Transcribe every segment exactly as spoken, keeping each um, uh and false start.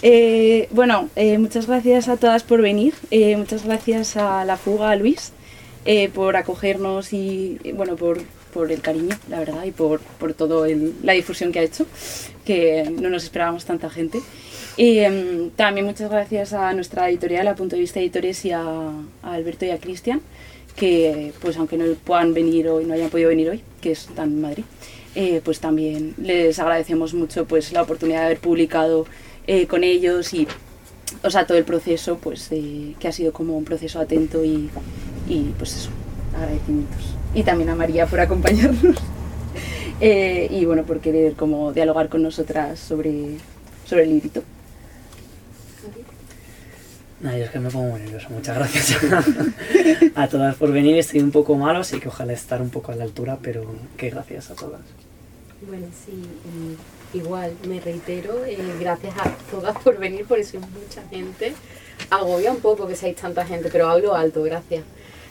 Eh, bueno, eh, muchas gracias a todas por venir, eh, muchas gracias a La Fuga, a Luis, eh, por acogernos y, bueno, por, por el cariño, la verdad, y por, por toda la difusión que ha hecho, que no nos esperábamos tanta gente. Y eh, también muchas gracias a nuestra editorial, a Punto de Vista Editores, y a, a Alberto y a Cristian, que pues aunque no puedan venir hoy, no hayan podido venir hoy, que están en Madrid, eh, pues también les agradecemos mucho pues la oportunidad de haber publicado eh, con ellos y, o sea, todo el proceso, pues eh, que ha sido como un proceso atento y, y pues eso, agradecimientos. Y también a María por acompañarnos eh, y bueno, por querer como dialogar con nosotras sobre, sobre el librito. No, yo es que me pongo muy nervioso. Muchas gracias a, a todas por venir. Estoy un poco malo, así que ojalá estar un poco a la altura, pero que gracias a todas. Bueno, sí, igual me reitero, eh, gracias a todas por venir, por eso es mucha gente. Agobia un poco que seáis tanta gente, pero hablo alto, gracias.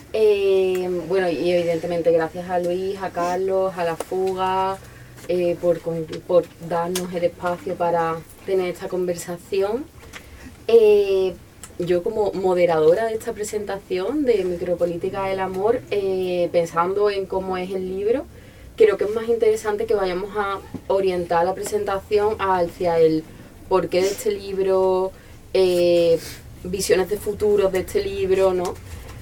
Eh, bueno, y evidentemente gracias a Luis, a Carlos, a La Fuga, eh, por, por darnos el espacio para tener esta conversación. Eh, Yo como moderadora de esta presentación de Micropolítica del Amor, eh, pensando en cómo es el libro, creo que es más interesante que vayamos a orientar la presentación hacia el porqué de este libro, eh, visiones de futuro de este libro, ¿no?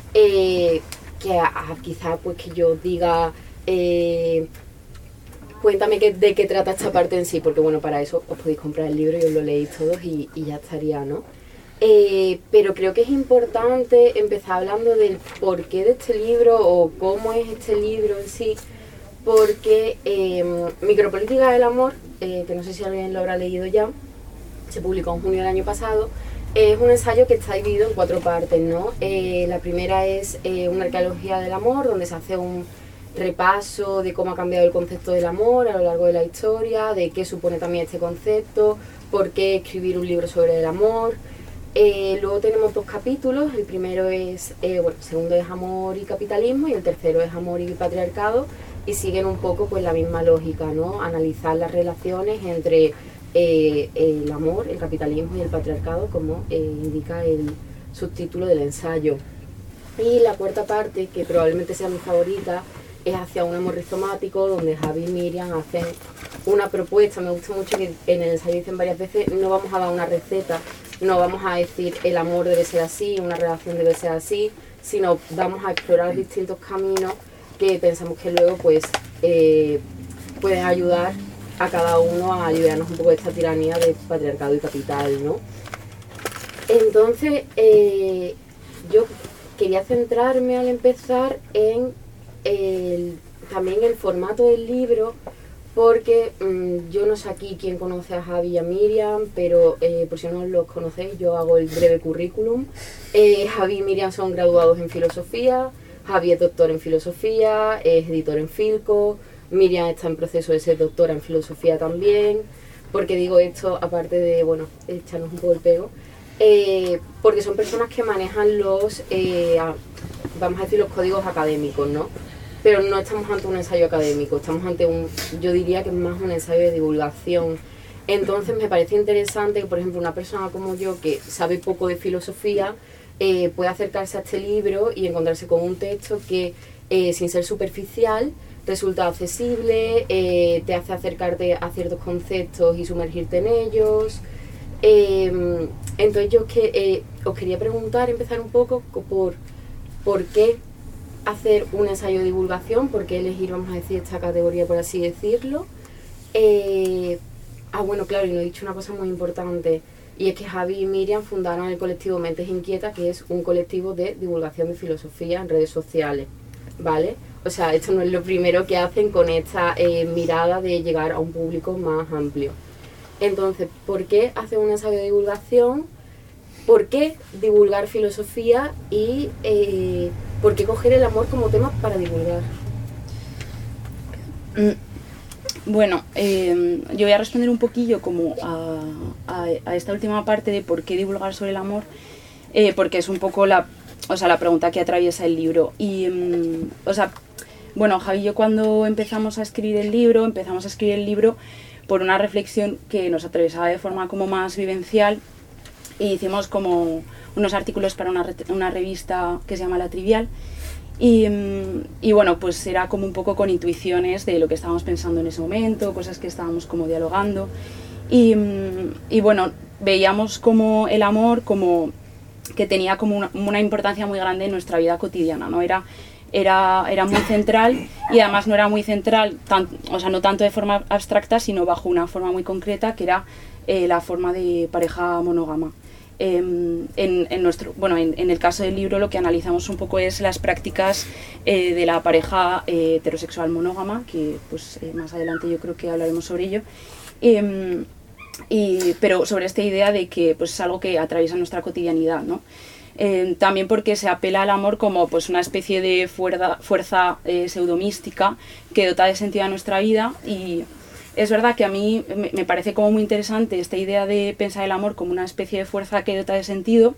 Eh, que quizás pues que yo diga, eh, cuéntame que, de qué trata esta parte en sí, porque bueno, para eso os podéis comprar el libro y os lo leéis todos y, y ya estaría, ¿no? Eh, pero creo que es importante empezar hablando del porqué de este libro o cómo es este libro en sí, porque eh, Micropolítica del Amor, eh, que no sé si alguien lo habrá leído ya, se publicó en junio del año pasado, es un ensayo que está dividido en cuatro partes, ¿no? Eh, la primera es eh, una arqueología del amor, donde se hace un repaso de cómo ha cambiado el concepto del amor a lo largo de la historia, de qué supone también este concepto, por qué escribir un libro sobre el amor. Eh, luego tenemos dos capítulos, el primero es, eh, bueno, el segundo es amor y capitalismo y el tercero es amor y patriarcado, y siguen un poco pues la misma lógica, ¿no? Analizar las relaciones entre eh, el amor, el capitalismo y el patriarcado, como eh, indica el subtítulo del ensayo. Y la cuarta parte, que probablemente sea mi favorita, es hacia un amor rizomático, donde Javi y Miriam hacen una propuesta. Me gusta mucho que en el ensayo dicen varias veces, no vamos a dar una receta, no vamos a decir el amor debe ser así, una relación debe ser así, sino vamos a explorar distintos caminos que pensamos que luego pues eh, pueden ayudar a cada uno a liberarnos un poco de esta tiranía de patriarcado y capital, ¿no? Entonces, eh, yo quería centrarme al empezar en el, también el formato del libro, porque mmm, yo no sé aquí quién conoce a Javi y a Miriam, pero eh, por si no los conocéis, yo hago el breve currículum. Eh, Javi y Miriam son graduados en filosofía, Javi es doctor en filosofía, es editor en Filco, Miriam está en proceso de ser doctora en filosofía también. Porque digo esto, aparte de, bueno, echarnos un poco el pego, eh, porque son personas que manejan los, eh, vamos a decir, los códigos académicos, ¿no? Pero no estamos ante un ensayo académico, estamos ante un, yo diría que es más un ensayo de divulgación. Entonces me parece interesante que, por ejemplo, una persona como yo, que sabe poco de filosofía, eh, pueda acercarse a este libro y encontrarse con un texto que, eh, sin ser superficial, resulta accesible, eh, te hace acercarte a ciertos conceptos y sumergirte en ellos. Eh, entonces yo que, eh, os quería preguntar, empezar un poco por por qué hacer un ensayo de divulgación, por qué elegir, vamos a decir, esta categoría, por así decirlo. Eh, ah, bueno, claro, y no he dicho una cosa muy importante, y es que Javi y Miriam fundaron el colectivo Mentes Inquietas, que es un colectivo de divulgación de filosofía en redes sociales, ¿vale? O sea, esto no es lo primero que hacen con esta eh, mirada de llegar a un público más amplio. Entonces, ¿por qué hacer un ensayo de divulgación? ¿Por qué divulgar filosofía? Y eh, ¿por qué coger el amor como tema para divulgar? Bueno, eh, yo voy a responder un poquillo como a, a, a esta última parte de por qué divulgar sobre el amor, eh, porque es un poco la, o sea, la pregunta que atraviesa el libro. Y, um, o sea, bueno, Javi y yo cuando empezamos a escribir el libro, empezamos a escribir el libro por una reflexión que nos atravesaba de forma como más vivencial, y hicimos como unos artículos para una, una revista que se llama La Trivial. Y, y bueno, pues era como un poco con intuiciones de lo que estábamos pensando en ese momento, cosas que estábamos como dialogando. Y, y bueno, veíamos como el amor como que tenía como una, una importancia muy grande en nuestra vida cotidiana, ¿no? Era, era, era muy central, y además no era muy central, tan, o sea, no tanto de forma abstracta, sino bajo una forma muy concreta, que era eh, la forma de pareja monógama. Eh, en, en, nuestro, bueno, en, en el caso del libro lo que analizamos un poco es las prácticas eh, de la pareja eh, heterosexual monógama, que pues eh, más adelante yo creo que hablaremos sobre ello, eh, y, pero sobre esta idea de que pues, es algo que atraviesa nuestra cotidianidad, ¿no? Eh, también porque se apela al amor como pues, una especie de fuerza, fuerza eh, pseudomística que dota de sentido a nuestra vida. Y es verdad que a mí me parece como muy interesante esta idea de pensar el amor como una especie de fuerza que dota de sentido,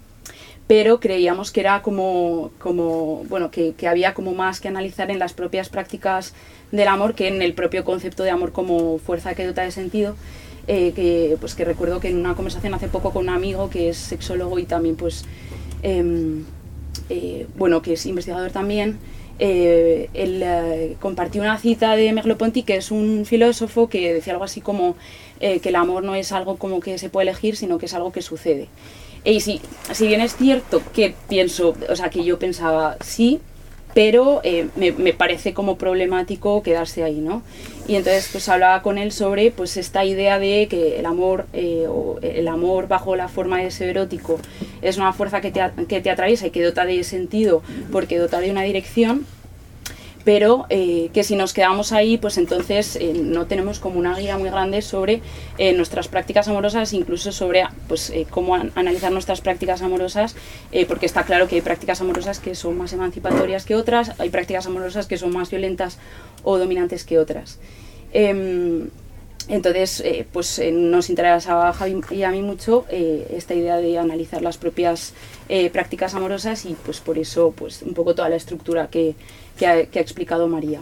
pero creíamos que era como, como bueno, que, que había como más que analizar en las propias prácticas del amor que en el propio concepto de amor como fuerza que dota de sentido. Eh, que, pues, que recuerdo que en una conversación hace poco con un amigo que es sexólogo y también pues, eh, eh, bueno, que es investigador también, Eh, él eh, compartió una cita de Merleau-Ponty, que es un filósofo que decía algo así como eh, que el amor no es algo como que se puede elegir, sino que es algo que sucede. Y si, si bien es cierto que pienso, o sea, que yo pensaba sí, pero eh, me, me parece como problemático quedarse ahí, ¿no? Y entonces pues hablaba con él sobre pues esta idea de que el amor, eh, o el amor bajo la forma de deseo erótico es una fuerza que te, que te atraviesa y que dota de sentido porque dota de una dirección, pero eh, que si nos quedamos ahí, pues entonces eh, no tenemos como una guía muy grande sobre eh, nuestras prácticas amorosas, incluso sobre pues, eh, cómo an analizar nuestras prácticas amorosas, eh, porque está claro que hay prácticas amorosas que son más emancipatorias que otras, hay prácticas amorosas que son más violentas o dominantes que otras. Eh, entonces, eh, pues eh, nos interesaba a Javi y a mí mucho eh, esta idea de analizar las propias eh, prácticas amorosas, y pues por eso pues un poco toda la estructura que Que ha, que ha explicado María.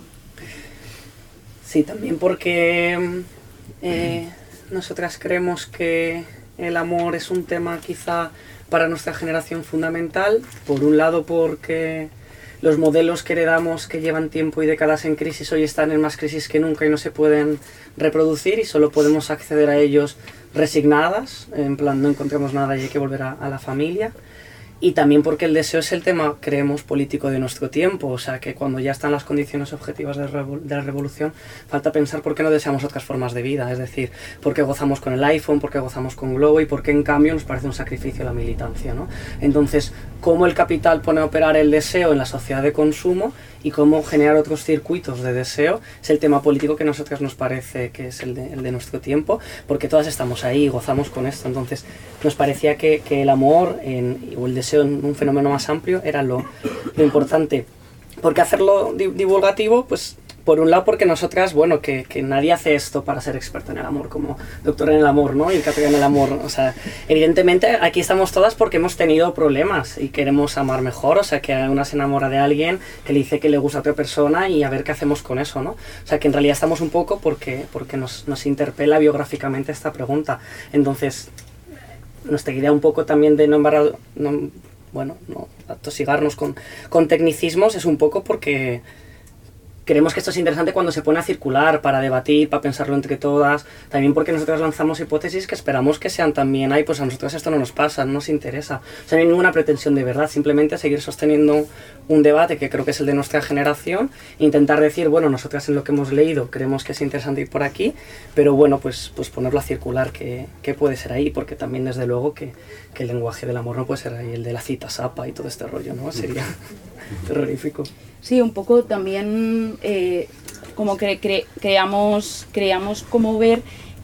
Sí, también porque eh, nosotras creemos que el amor es un tema quizá para nuestra generación fundamental, por un lado porque los modelos que heredamos que llevan tiempo y décadas en crisis hoy están en más crisis que nunca y no se pueden reproducir y solo podemos acceder a ellos resignadas, en plan no encontramos nada y hay que volver a, a la familia. Y también porque el deseo es el tema, creemos, político de nuestro tiempo. O sea, que cuando ya están las condiciones objetivas de, revol de la revolución, falta pensar por qué no deseamos otras formas de vida. Es decir, por qué gozamos con el iPhone, por qué gozamos con Globo y por qué, en cambio, nos parece un sacrificio la militancia, ¿no? Entonces, cómo el capital pone a operar el deseo en la sociedad de consumo y cómo generar otros circuitos de deseo es el tema político que a nosotros nos parece que es el de, el de nuestro tiempo, porque todas estamos ahí y gozamos con esto. Entonces, nos parecía que, que el amor en, o el deseo en un fenómeno más amplio era lo, lo importante. ¿Por qué hacerlo divulgativo? Pues por un lado porque nosotras, bueno, que, que nadie hace esto para ser experto en el amor, como doctora en el amor, ¿no? Y el catedrático en el amor. O sea, evidentemente aquí estamos todas porque hemos tenido problemas y queremos amar mejor. O sea, que una se enamora de alguien que le dice que le gusta a otra persona y a ver qué hacemos con eso, ¿no? O sea, que en realidad estamos un poco porque, porque nos, nos interpela biográficamente esta pregunta. Entonces, nuestra idea un poco también de no embarrar, no, bueno, no atosigarnos con, con tecnicismos es un poco porque creemos que esto es interesante cuando se pone a circular para debatir, para pensarlo entre todas, también porque nosotros lanzamos hipótesis que esperamos que sean también, ay, pues a nosotros esto no nos pasa, no nos interesa. O sea, no hay ninguna pretensión de verdad, simplemente seguir sosteniendo un debate que creo que es el de nuestra generación, intentar decir, bueno, nosotras en lo que hemos leído creemos que es interesante ir por aquí, pero bueno, pues, pues ponerlo a circular, que, que puede ser ahí, porque también desde luego que, que el lenguaje del amor no puede ser ahí el de la cita sapa y todo este rollo, ¿no? Sería terrorífico. Sí, un poco también eh, como que cre creamos, creamos como ver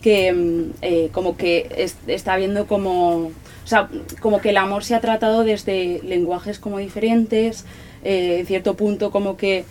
que eh, como que es, está habiendo como, o sea, como que el amor se ha tratado desde lenguajes como diferentes, eh, en cierto punto como que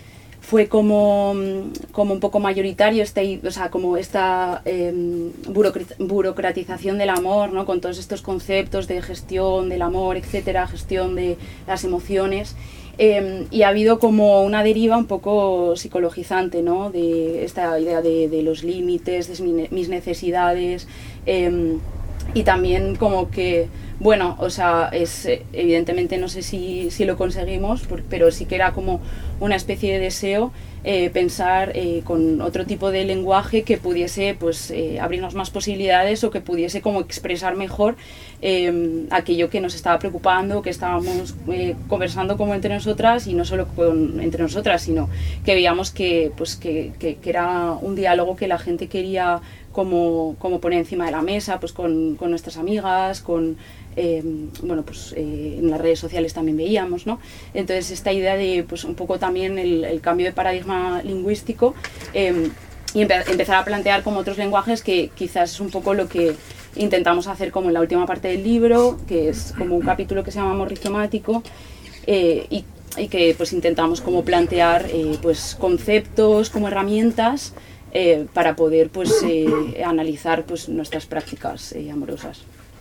fue como, como un poco mayoritario, este, o sea, como esta eh, burocratización del amor, ¿no? Con todos estos conceptos de gestión del amor, etcétera, gestión de las emociones. Eh, y ha habido como una deriva un poco psicologizante, ¿no? De esta idea de, de los límites, de mis necesidades, eh, y también como que, bueno, o sea, es, evidentemente no sé si, si lo conseguimos, pero sí que era como una especie de deseo eh, pensar eh, con otro tipo de lenguaje que pudiese pues eh, abrirnos más posibilidades o que pudiese como expresar mejor eh, aquello que nos estaba preocupando, que estábamos eh, conversando como entre nosotras, y no solo con, entre nosotras, sino que veíamos que, pues, que, que, que era un diálogo que la gente quería como, como poner encima de la mesa, pues con, con nuestras amigas, con eh, bueno, pues eh, en las redes sociales también veíamos, ¿no? Entonces esta idea de pues un poco también el, el cambio de paradigma lingüístico eh, y empe empezar a plantear como otros lenguajes, que quizás es un poco lo que intentamos hacer como en la última parte del libro, que es como un capítulo que se llama Amor rizomático, eh, y, y que pues intentamos como plantear eh, pues conceptos como herramientas eh, para poder pues eh, analizar pues nuestras prácticas eh, amorosas.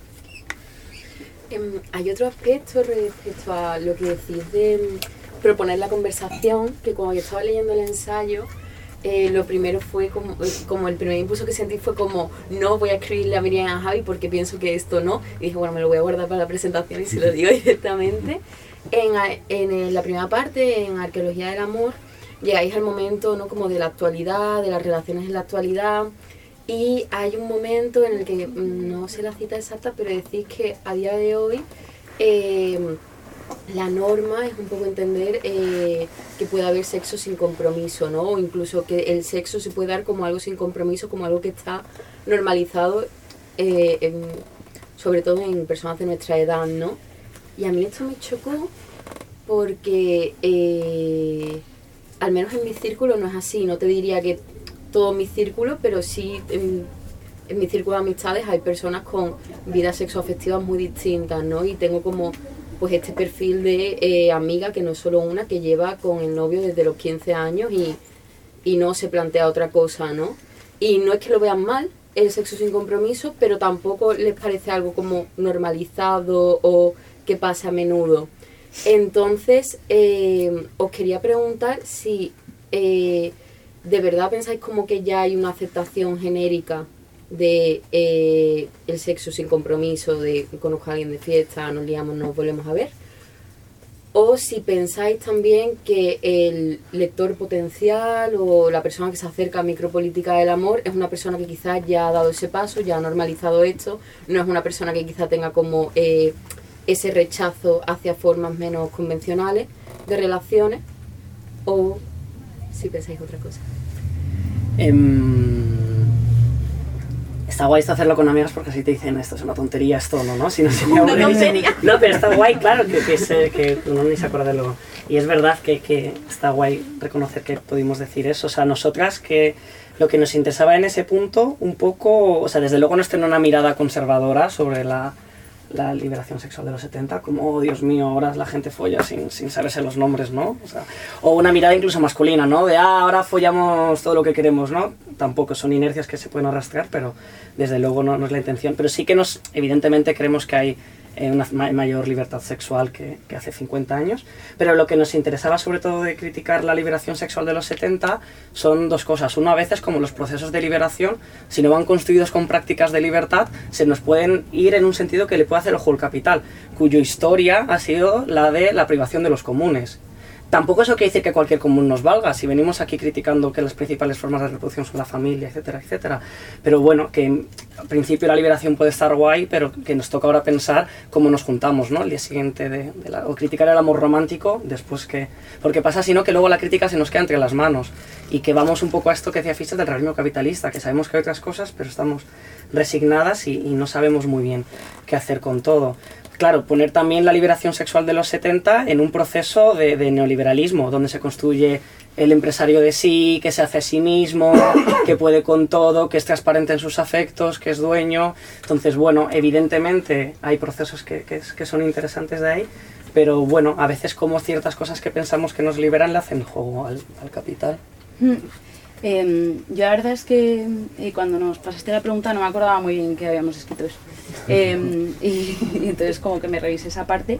Um, hay otro aspecto respecto a lo que decís de um, proponer la conversación, que cuando yo estaba leyendo el ensayo, eh, lo primero fue como, como el primer impulso que sentí fue como, no voy a escribirle a Miriam y a Javi porque pienso que esto no, y dije, bueno, me lo voy a guardar para la presentación y se lo digo directamente. En, en la primera parte, en Arqueología del Amor, llegáis al momento, ¿no?, como de la actualidad, de las relaciones en la actualidad. Y hay un momento en el que, no sé la cita exacta, pero decís que a día de hoy eh, la norma es un poco entender eh, que puede haber sexo sin compromiso, ¿no? O incluso que el sexo se puede dar como algo sin compromiso, como algo que está normalizado, eh, en, sobre todo en personas de nuestra edad, ¿no? Y a mí esto me chocó porque, eh, al menos en mi círculo no es así. No te diría que todo mi círculo, pero sí en, en mi círculo de amistades hay personas con vidas sexoafectivas muy distintas, ¿no? Y tengo como pues este perfil de eh, amiga, que no es solo una, que lleva con el novio desde los quince años y, y no se plantea otra cosa, ¿no? Y no es que lo vean mal, el sexo sin compromiso, pero tampoco les parece algo como normalizado o que pasa a menudo. Entonces, eh, os quería preguntar si eh, ¿de verdad pensáis como que ya hay una aceptación genérica de eh, el sexo sin compromiso, de conozco a alguien de fiesta, nos liamos, nos volvemos a ver? O si pensáis también que el lector potencial o la persona que se acerca a Micropolítica del Amor es una persona que quizás ya ha dado ese paso, ya ha normalizado esto, no es una persona que quizás tenga como eh, ese rechazo hacia formas menos convencionales de relaciones, o si pensáis otra cosa. Um, está guay esto hacerlo con amigas porque así te dicen, esto es una tontería, esto no, ¿no? Si no sería una tontería. No, pero está guay, claro, que, que, se, que uno ni se acuerda de lo... Y es verdad que, que está guay reconocer que pudimos decir eso. O sea, nosotras, que lo que nos interesaba en ese punto, un poco... O sea, desde luego no es tener una mirada conservadora sobre la... la liberación sexual de los setenta, como, oh, Dios mío, ahora la gente folla sin, sin saberse los nombres, ¿no? O sea, o una mirada incluso masculina, ¿no? De, ah, ahora follamos todo lo que queremos, ¿no? Tampoco son inercias que se pueden arrastrar, pero desde luego no, no es la intención. Pero sí que nos, evidentemente, creemos que hay eh, una ma mayor libertad sexual que, que hace cincuenta años, pero lo que nos interesaba sobre todo de criticar la liberación sexual de los setenta son dos cosas. Uno, a veces, como los procesos de liberación, si no van construidos con prácticas de libertad, se nos pueden ir en un sentido que le puede hacer ojo al capital, cuya historia ha sido la de la privación de los comunes. Tampoco eso quiere decir que cualquier común nos valga, si venimos aquí criticando que las principales formas de reproducción son la familia, etcétera, etcétera. Pero bueno, que al principio la liberación puede estar guay, pero que nos toca ahora pensar cómo nos juntamos, ¿no? El día siguiente de, de la, o criticar el amor romántico después que... Porque pasa sino que luego la crítica se nos queda entre las manos y que vamos un poco a esto que decía Fischer del realismo capitalista, que sabemos que hay otras cosas, pero estamos resignadas y, y no sabemos muy bien qué hacer con todo. Claro, poner también la liberación sexual de los setenta en un proceso de, de neoliberalismo, donde se construye el empresario de sí, que se hace a sí mismo, que puede con todo, que es transparente en sus afectos, que es dueño. Entonces, bueno, evidentemente hay procesos que, que, que son interesantes de ahí, pero bueno, a veces como ciertas cosas que pensamos que nos liberan le hacen juego al, al capital. Mm. Eh, yo la verdad es que eh, cuando nos pasaste la pregunta no me acordaba muy bien que habíamos escrito eso. Eh, y, y entonces como que me revisé esa parte.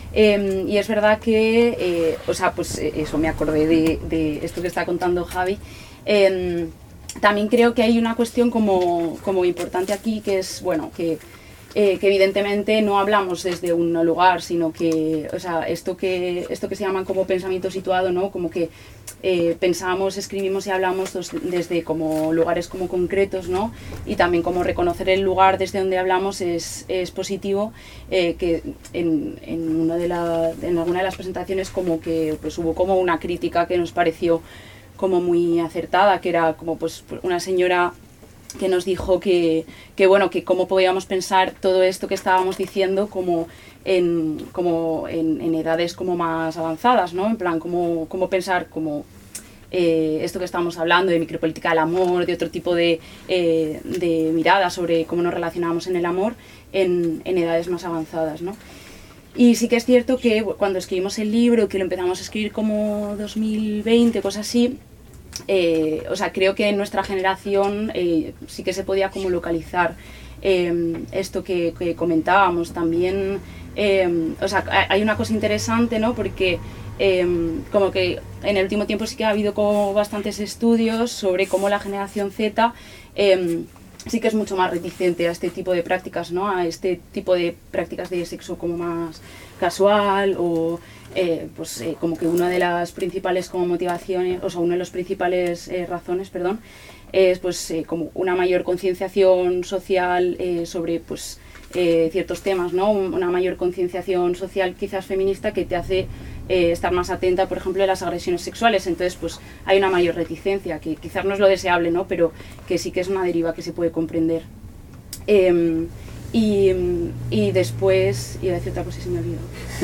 Eh, y es verdad que, eh, o sea, pues eso, me acordé de, de esto que está contando Javi. Eh, también creo que hay una cuestión como, como importante aquí, que es, bueno, que eh, que evidentemente no hablamos desde un lugar, sino que, o sea, esto que, esto que se llaman como pensamiento situado, ¿no? Como que eh, pensamos, escribimos y hablamos dos, desde como lugares como concretos, ¿no? Y también como reconocer el lugar desde donde hablamos es, es positivo, eh, que en, en, una de la, en alguna de las presentaciones como que pues, hubo como una crítica que nos pareció como muy acertada, que era como pues una señora que nos dijo que, que bueno, que cómo podíamos pensar todo esto que estábamos diciendo como en, como en, en edades como más avanzadas, ¿no? En plan, cómo, cómo pensar como eh, esto que estamos hablando de micropolítica del amor, de otro tipo de, eh, de miradas sobre cómo nos relacionamos en el amor en, en edades más avanzadas, ¿no? Y sí que es cierto que cuando escribimos el libro, que lo empezamos a escribir como dos mil veinte, cosas así, eh, o sea, creo que en nuestra generación eh, sí que se podía como localizar eh, esto que, que comentábamos también. Eh, o sea, hay una cosa interesante, ¿no? Porque eh, como que en el último tiempo sí que ha habido como bastantes estudios sobre cómo la generación Z eh, sí que es mucho más reticente a este tipo de prácticas, ¿no? A este tipo de prácticas de sexo como más casual o eh, pues eh, como que una de las principales como motivaciones, o sea, una de las principales eh, razones, perdón, es pues eh, como una mayor concienciación social eh, sobre pues eh, ciertos temas, ¿no? Una mayor concienciación social quizás feminista que te hace eh, estar más atenta, por ejemplo, a las agresiones sexuales. Entonces, pues hay una mayor reticencia, que quizás no es lo deseable, ¿no? Pero que sí que es una deriva que se puede comprender. Eh, y, y después, iba a decir otra cosa y se me olvidó.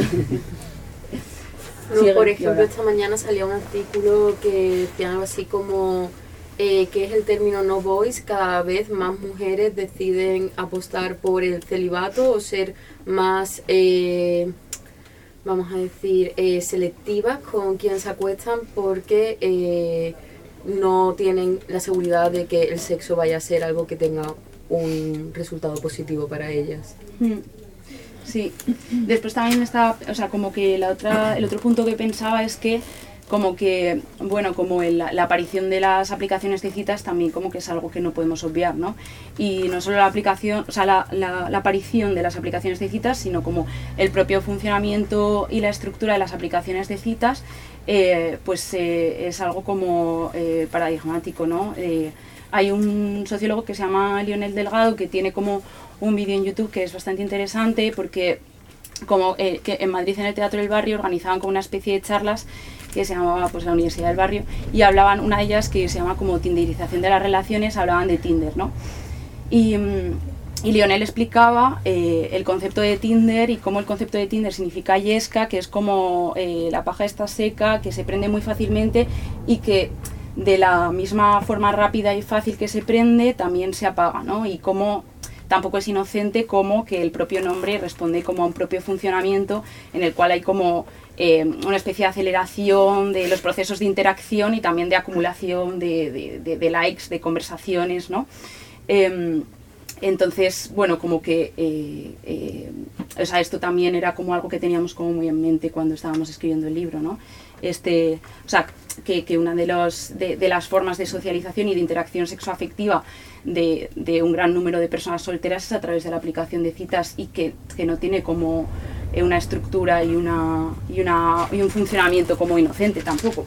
No, Sigue, por ejemplo, ahora. esta mañana salía un artículo que decía algo así como eh, que es el término no voice. Cada vez más mujeres deciden apostar por el celibato o ser más, eh, vamos a decir, eh, selectivas con quien se acuestan porque eh, no tienen la seguridad de que el sexo vaya a ser algo que tenga un resultado positivo para ellas. Mm. Sí, después también está, o sea, como que la otra, el otro punto que pensaba es que como que, bueno, como el, la aparición de las aplicaciones de citas también como que es algo que no podemos obviar, ¿no? Y no solo la aplicación, o sea, la, la, la aparición de las aplicaciones de citas, sino como el propio funcionamiento y la estructura de las aplicaciones de citas, eh, pues eh, es algo como eh, paradigmático, ¿no? Eh, hay un sociólogo que se llama Lionel Delgado que tiene como un vídeo en YouTube que es bastante interesante porque como eh, que en Madrid en el Teatro del Barrio organizaban como una especie de charlas que se llamaba pues la Universidad del Barrio y hablaban, una de ellas que se llama como tinderización de las relaciones, hablaban de Tinder, ¿no? Y, y Lionel explicaba eh, el concepto de Tinder y cómo el concepto de Tinder significa yesca, que es como eh, la paja está seca, que se prende muy fácilmente y que de la misma forma rápida y fácil que se prende también se apaga, ¿no? Y cómo tampoco es inocente como que el propio nombre responde como a un propio funcionamiento en el cual hay como eh, una especie de aceleración de los procesos de interacción y también de acumulación de, de, de, de likes, de conversaciones, ¿no? Eh, entonces, bueno, como que eh, eh, o sea, esto también era como algo que teníamos como muy en mente cuando estábamos escribiendo el libro, ¿no? Este, o sea, que, que una de, los, de, de las formas de socialización y de interacción sexoafectiva de, de un gran número de personas solteras es a través de la aplicación de citas y que, que no tiene como una estructura y, una, y, una, y un funcionamiento como inocente tampoco.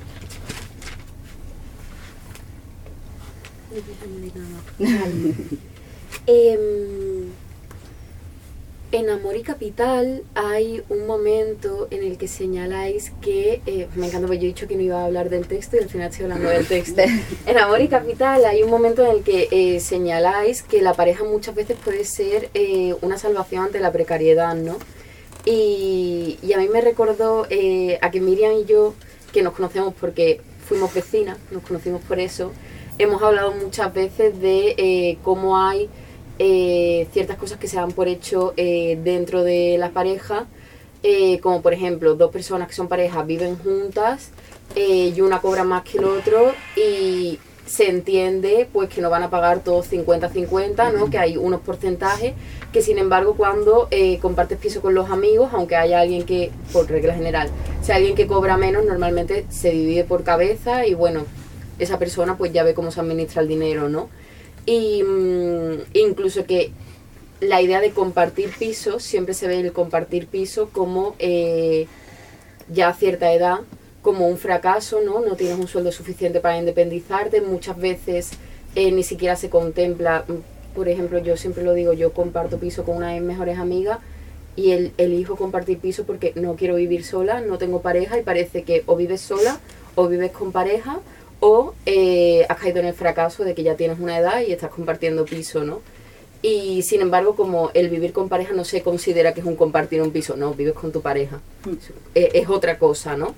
eh, En Amor y Capital hay un momento en el que señaláis que, eh, me encanta porque yo he dicho que no iba a hablar del texto y al final estoy hablando del texto. En Amor y Capital hay un momento en el que eh, señaláis que la pareja muchas veces puede ser eh, una salvación ante la precariedad, ¿no? Y, y a mí me recordó eh, a que Miriam y yo, que nos conocemos porque fuimos vecinas, nos conocimos por eso, hemos hablado muchas veces de eh, cómo hay Eh, ciertas cosas que se dan por hecho eh, dentro de la pareja, eh, como por ejemplo dos personas que son pareja viven juntas eh, y una cobra más que el otro y se entiende pues que no van a pagar todos cincuenta cincuenta, ¿no? Que hay unos porcentajes que sin embargo cuando eh, compartes piso con los amigos, aunque haya alguien que, por regla general, si hay alguien que cobra menos, normalmente se divide por cabeza y bueno, esa persona pues ya ve cómo se administra el dinero, ¿no? Y mmm, incluso que la idea de compartir piso, siempre se ve el compartir piso como eh, ya a cierta edad, como un fracaso, ¿no? No tienes un sueldo suficiente para independizarte, muchas veces eh, ni siquiera se contempla, por ejemplo, yo siempre lo digo, yo comparto piso con una de mis mejores amigas y el, elijo compartir piso porque no quiero vivir sola, no tengo pareja y parece que o vives sola o vives con pareja o eh, has caído en el fracaso de que ya tienes una edad y estás compartiendo piso, ¿no? Y sin embargo, como el vivir con pareja no se considera que es un compartir un piso, no, vives con tu pareja, es, es otra cosa, ¿no?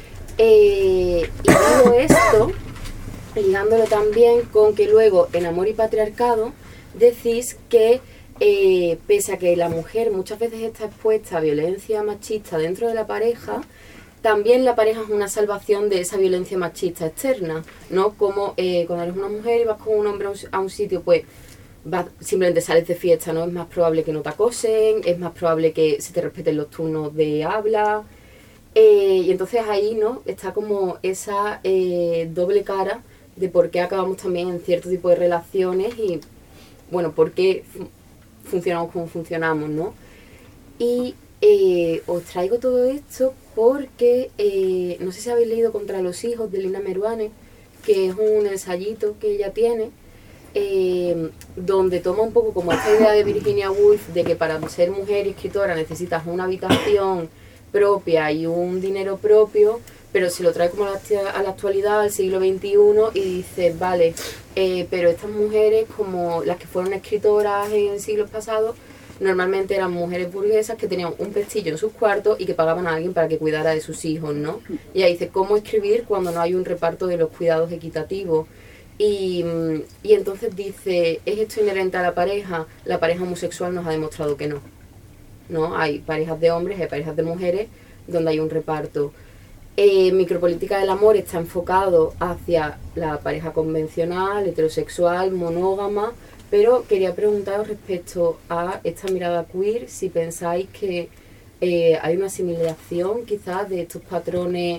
Eh, y digo esto, ligándolo también con que luego en Amor y Patriarcado decís que eh, pese a que la mujer muchas veces está expuesta a violencia machista dentro de la pareja, también la pareja es una salvación de esa violencia machista externa, ¿no? Como eh, cuando eres una mujer y vas con un hombre a un, a un sitio, pues vas, simplemente sales de fiesta, ¿no? Es más probable que no te acosen, es más probable que se te respeten los turnos de habla. Eh, y entonces ahí, ¿no? Está como esa eh, doble cara de por qué acabamos también en cierto tipo de relaciones y, bueno, por qué fu- funcionamos como funcionamos, ¿no? Y eh, os traigo todo esto porque, eh, no sé si habéis leído Contra los hijos de Lina Meruane, que es un ensayito que ella tiene, eh, donde toma un poco como esta idea de Virginia Woolf, de que para ser mujer y escritora necesitas una habitación propia y un dinero propio, pero se lo trae como a la, a la actualidad, al siglo veintiuno, y dice, vale, eh, pero estas mujeres, como las que fueron escritoras en siglos pasados, normalmente eran mujeres burguesas que tenían un pestillo en sus cuartos y que pagaban a alguien para que cuidara de sus hijos, ¿no? Y ahí dice, ¿cómo escribir cuando no hay un reparto de los cuidados equitativo? Y, y entonces dice, ¿es esto inherente a la pareja? La pareja homosexual nos ha demostrado que no. ¿No? Hay parejas de hombres, hay parejas de mujeres donde hay un reparto. Eh, Micropolítica del amor está enfocado hacia la pareja convencional, heterosexual, monógama, pero quería preguntaros respecto a esta mirada queer, si pensáis que eh, hay una asimilación quizás de estos patrones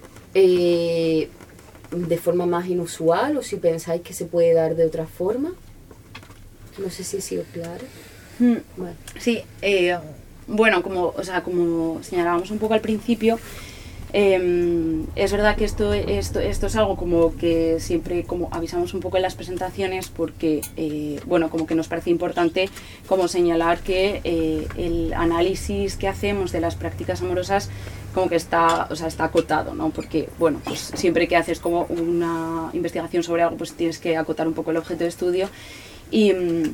eh, de forma más inusual, o si pensáis que se puede dar de otra forma. No sé si he sido clara. Mm. Vale. Sí, eh, bueno, como, o sea, como señalábamos un poco al principio, eh, es verdad que esto, esto, esto es algo como que siempre como avisamos un poco en las presentaciones porque, eh, bueno, como que nos parece importante como señalar que eh, el análisis que hacemos de las prácticas amorosas como que está, o sea, está acotado, ¿no? Porque, bueno, pues siempre que haces como una investigación sobre algo, pues tienes que acotar un poco el objeto de estudio y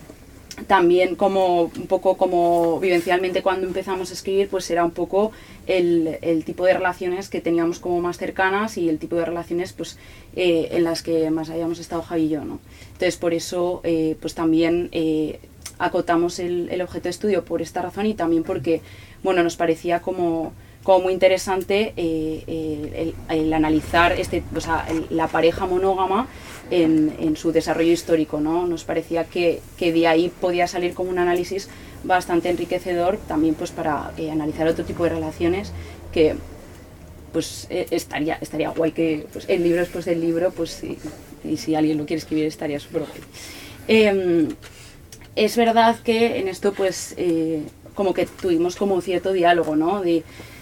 también como un poco como vivencialmente cuando empezamos a escribir, pues era un poco el, el tipo de relaciones que teníamos como más cercanas y el tipo de relaciones pues eh, en las que más habíamos estado Javi y yo, ¿no? Entonces por eso pues pues también eh, acotamos el, el objeto de estudio por esta razón y también porque bueno nos parecía como como muy interesante eh, eh, el, el analizar este, o sea, el, la pareja monógama en, en su desarrollo histórico, ¿no? Nos parecía que, que de ahí podía salir como un análisis bastante enriquecedor también pues para eh, analizar otro tipo de relaciones que pues eh, estaría, estaría guay que pues, el libro después del libro pues sí, y si alguien lo quiere escribir estaría súper guay. Eh, es verdad que en esto pues eh, como que tuvimos como un cierto diálogo, ¿no? De,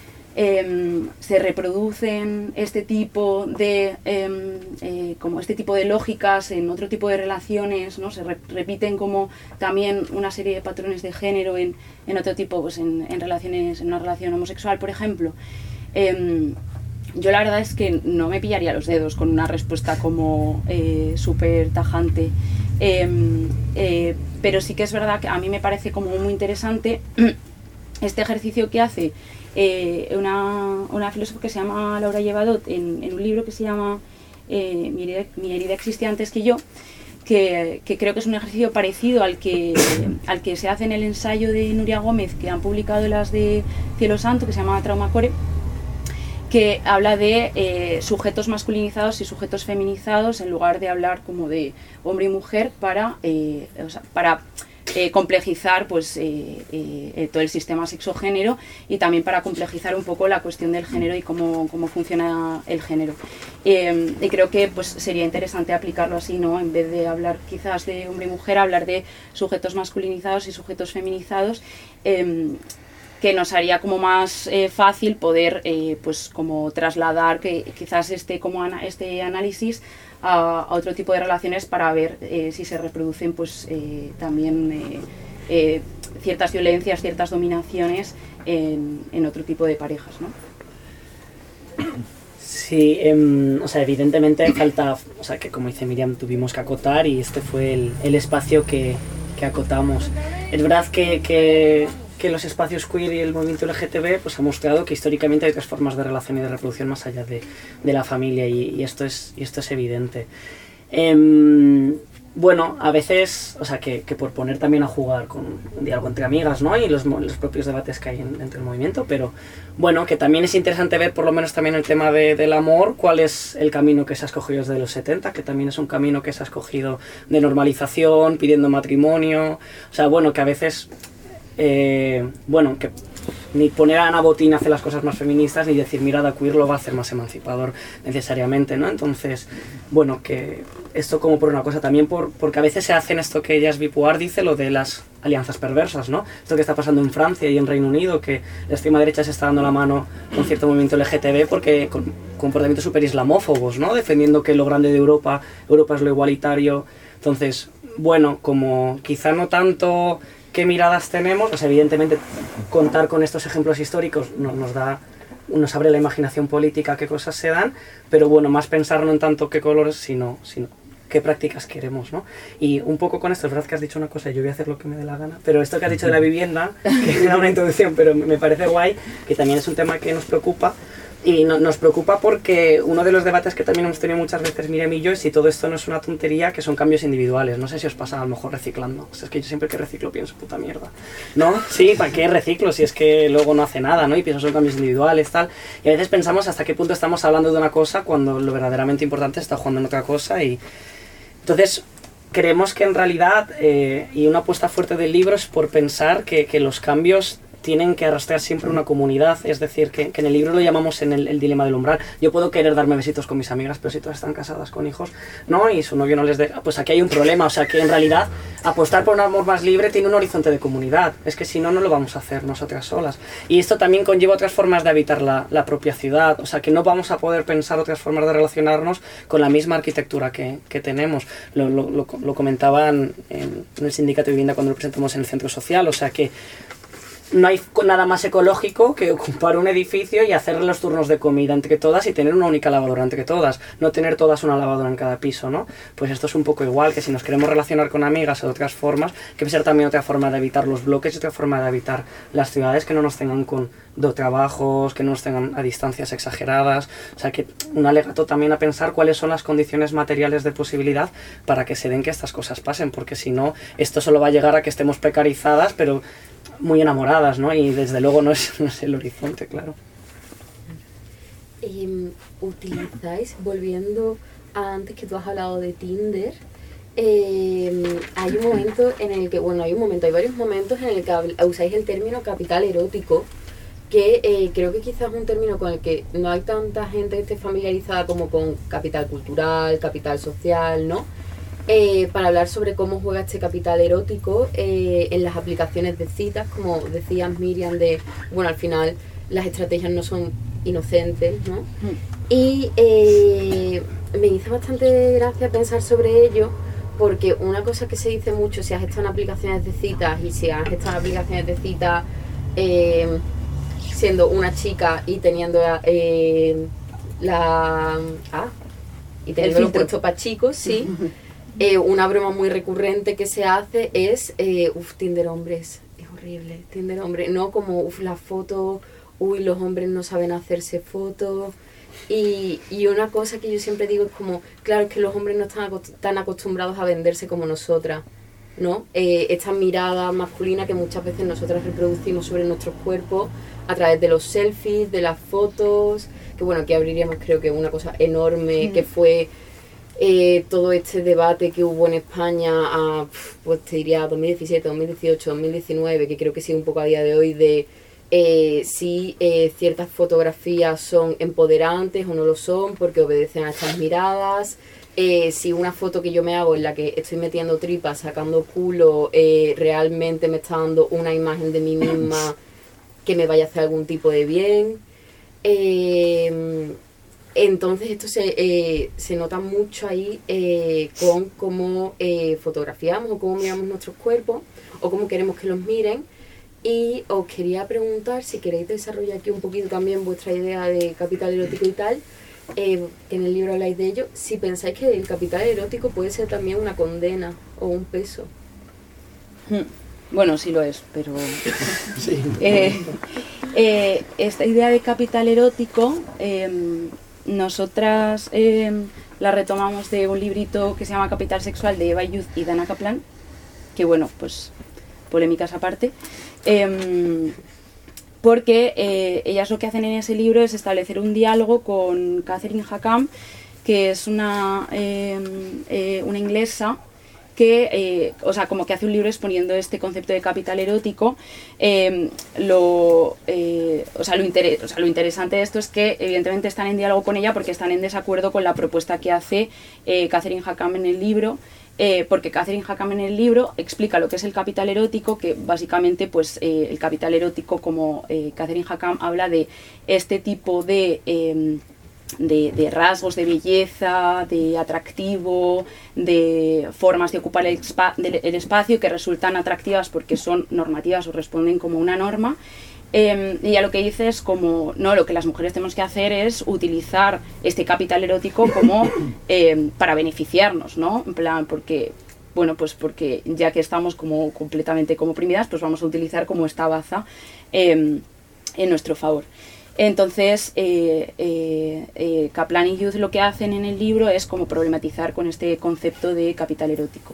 Eh, se reproducen este tipo de eh, eh, como este tipo de lógicas en otro tipo de relaciones, ¿no? Se re repiten como también una serie de patrones de género en, en otro tipo, pues en, en relaciones, en una relación homosexual, por ejemplo. Eh, yo la verdad es que no me pillaría los dedos con una respuesta como eh, súper tajante, eh, eh, pero sí que es verdad que a mí me parece como muy interesante este ejercicio que hace Eh, una, una filósofa que se llama Laura Llevadot en, en un libro que se llama eh, mi, herida, mi herida existía antes que yo, que, que creo que es un ejercicio parecido al que, al que se hace en el ensayo de Nuria Gómez que han publicado las de Cielo Santo, que se llama Traumacore, que habla de eh, sujetos masculinizados y sujetos feminizados en lugar de hablar como de hombre y mujer para, eh, o sea, para eh, complejizar pues, eh, eh, todo el sistema sexo-género y también para complejizar un poco la cuestión del género y cómo, cómo funciona el género. Eh, y creo que pues, sería interesante aplicarlo así, ¿no? En vez de hablar quizás de hombre y mujer, hablar de sujetos masculinizados y sujetos feminizados, eh, que nos haría como más eh, fácil poder eh, pues como trasladar que quizás este, como ana, este análisis a, a otro tipo de relaciones para ver eh, si se reproducen pues eh, también eh, eh, ciertas violencias, ciertas dominaciones en, en otro tipo de parejas, ¿no? Sí, eh, o sea, evidentemente falta, o sea, que como dice Miriam, tuvimos que acotar y este fue el, el espacio que, que acotamos. Es verdad que, que que los espacios queer y el movimiento L G T B pues ha mostrado que históricamente hay otras formas de relación y de reproducción más allá de, de la familia y, y, esto es, y esto es evidente. Eh, bueno, a veces, o sea, que, que por poner también a jugar con un diálogo entre amigas, ¿no? Y los, los propios debates que hay en, dentro del movimiento, pero bueno, que también es interesante ver por lo menos también el tema de, del amor, cuál es el camino que se ha escogido desde los setenta, que también es un camino que se ha escogido de normalización, pidiendo matrimonio, o sea, bueno, que a veces... Eh, bueno, que ni poner a Ana Botín a hacer las cosas más feministas, ni decir, mira, Da Queer lo va a hacer más emancipador necesariamente, ¿no? Entonces, bueno, que esto como por una cosa, también por, porque a veces se hacen esto que Jasby Puar dice, lo de las alianzas perversas, ¿no? Esto que está pasando en Francia y en Reino Unido, que la extrema derecha se está dando la mano con cierto movimiento L G T B porque con comportamientos súper islamófobos, ¿no? Defendiendo que lo grande de Europa, Europa es lo igualitario. Entonces, bueno, como quizá no tanto... qué miradas tenemos, pues evidentemente contar con estos ejemplos históricos nos, nos da, nos abre la imaginación política, qué cosas se dan, pero bueno, más pensar no en tanto qué colores, sino, sino qué prácticas queremos, ¿no? Y un poco con esto, es verdad que has dicho una cosa, yo voy a hacer lo que me dé la gana, pero esto que has dicho de la vivienda, que era una introducción, pero me parece guay, que también es un tema que nos preocupa, y no, nos preocupa porque uno de los debates que también hemos tenido muchas veces Miriam y yo es si todo esto no es una tontería, que son cambios individuales. No sé si os pasa a lo mejor reciclando. O sea, es que yo siempre que reciclo pienso, puta mierda. ¿No? Sí, ¿para qué reciclo si es que luego no hace nada, ¿no? Y pienso son cambios individuales, tal. Y a veces pensamos hasta qué punto estamos hablando de una cosa cuando lo verdaderamente importante está jugando en otra cosa. Y entonces creemos que en realidad, eh, y una apuesta fuerte del libro es por pensar que, que los cambios tienen que arrastrar siempre una comunidad, es decir, que, que en el libro lo llamamos en el, el dilema del umbral. Yo puedo querer darme besitos con mis amigas, pero si todas están casadas con hijos, ¿no? Y su novio no les deja, pues aquí hay un problema, o sea que en realidad apostar por un amor más libre tiene un horizonte de comunidad, es que si no, no lo vamos a hacer nosotras solas. Y esto también conlleva otras formas de habitar la, la propia ciudad, o sea que no vamos a poder pensar otras formas de relacionarnos con la misma arquitectura que, que tenemos. Lo, lo, lo, lo comentaban en, en el sindicato de vivienda cuando lo presentamos en el centro social, o sea que no hay nada más ecológico que ocupar un edificio y hacer los turnos de comida entre todas y tener una única lavadora entre todas, no tener todas una lavadora en cada piso, ¿no? Pues esto es un poco igual, que si nos queremos relacionar con amigas o de otras formas, que debe ser también otra forma de evitar los bloques y otra forma de evitar las ciudades que no nos tengan con dos trabajos, que no nos tengan a distancias exageradas, o sea que un alegato también a pensar cuáles son las condiciones materiales de posibilidad para que se den que estas cosas pasen, porque si no, esto solo va a llegar a que estemos precarizadas, pero muy enamoradas, ¿no? Y desde luego no es, no es el horizonte, claro. Eh, ¿Utilizáis, volviendo a antes que tú has hablado de Tinder, eh, hay un momento en el que, bueno, hay un momento, hay varios momentos en el que usáis el término capital erótico, que eh, creo que quizás es un término con el que no hay tanta gente que esté familiarizada como con capital cultural, capital social, ¿no? Eh, para hablar sobre cómo juega este capital erótico eh, en las aplicaciones de citas, como decías Miriam, de, bueno, al final las estrategias no son inocentes, ¿no? Mm. Y eh, me hizo bastante gracia pensar sobre ello, porque una cosa que se dice mucho si has estado en aplicaciones de citas y si has estado en aplicaciones de citas eh, siendo una chica y teniendo eh, la... Ah, y teniendo puesto para chicos, sí. Eh, una broma muy recurrente que se hace es, eh, uff, Tinder hombres, es horrible, Tinder hombres, no como, uff, la foto, uy, los hombres no saben hacerse fotos, y, y una cosa que yo siempre digo es como, claro, es que los hombres no están acost- tan acostumbrados a venderse como nosotras, ¿no? Eh, esta mirada masculina que muchas veces nosotras reproducimos sobre nuestros cuerpos a través de los selfies, de las fotos, que bueno, aquí abriríamos creo que una cosa enorme mm. que fue... eh, todo este debate que hubo en España a, pues te diría, dos mil diecisiete, dos mil dieciocho, dos mil diecinueve, que creo que sigue un poco a día de hoy, de eh, si eh, ciertas fotografías son empoderantes o no lo son, porque obedecen a estas miradas. Eh, si una foto que yo me hago en la que estoy metiendo tripas, sacando culo, eh, realmente me está dando una imagen de mí misma que me vaya a hacer algún tipo de bien. Eh, entonces esto se, eh, se nota mucho ahí eh, con cómo eh, fotografiamos o cómo miramos nuestros cuerpos o cómo queremos que los miren. Y os quería preguntar si queréis desarrollar aquí un poquito también vuestra idea de capital erótico y tal. Eh, que en el libro habláis de ello, si pensáis que el capital erótico puede ser también una condena o un peso. Bueno, sí lo es, pero Sí. eh, eh, esta idea de capital erótico eh, nosotras eh, la retomamos de un librito que se llama Capital Sexual, de Eva Youth y Dana Kaplan, que bueno, pues polémicas aparte. eh, porque eh, ellas lo que hacen en ese libro es establecer un diálogo con Catherine Hackham, que es una, eh, eh, una inglesa que, eh, o sea, como que hace un libro exponiendo este concepto de capital erótico. Eh, lo, eh, o, sea, lo inter- o sea, lo interesante de esto es que evidentemente están en diálogo con ella porque están en desacuerdo con la propuesta que hace eh, Catherine Hackham en el libro. Eh, porque Catherine Hackham en el libro explica lo que es el capital erótico, que básicamente pues eh, el capital erótico, como eh, Catherine Hackham habla de este tipo de, eh, de, de rasgos de belleza, de atractivo, de formas de ocupar el, spa- del- el espacio que resultan atractivas porque son normativas o responden como una norma. Eh, y a lo que dice es como, no, lo que las mujeres tenemos que hacer es utilizar este capital erótico como eh, para beneficiarnos, ¿no? En plan, porque, bueno, pues porque ya que estamos como completamente como oprimidas, pues vamos a utilizar como esta baza eh, en nuestro favor. Entonces, eh, eh, eh, Kaplan y Youth lo que hacen en el libro es como problematizar con este concepto de capital erótico.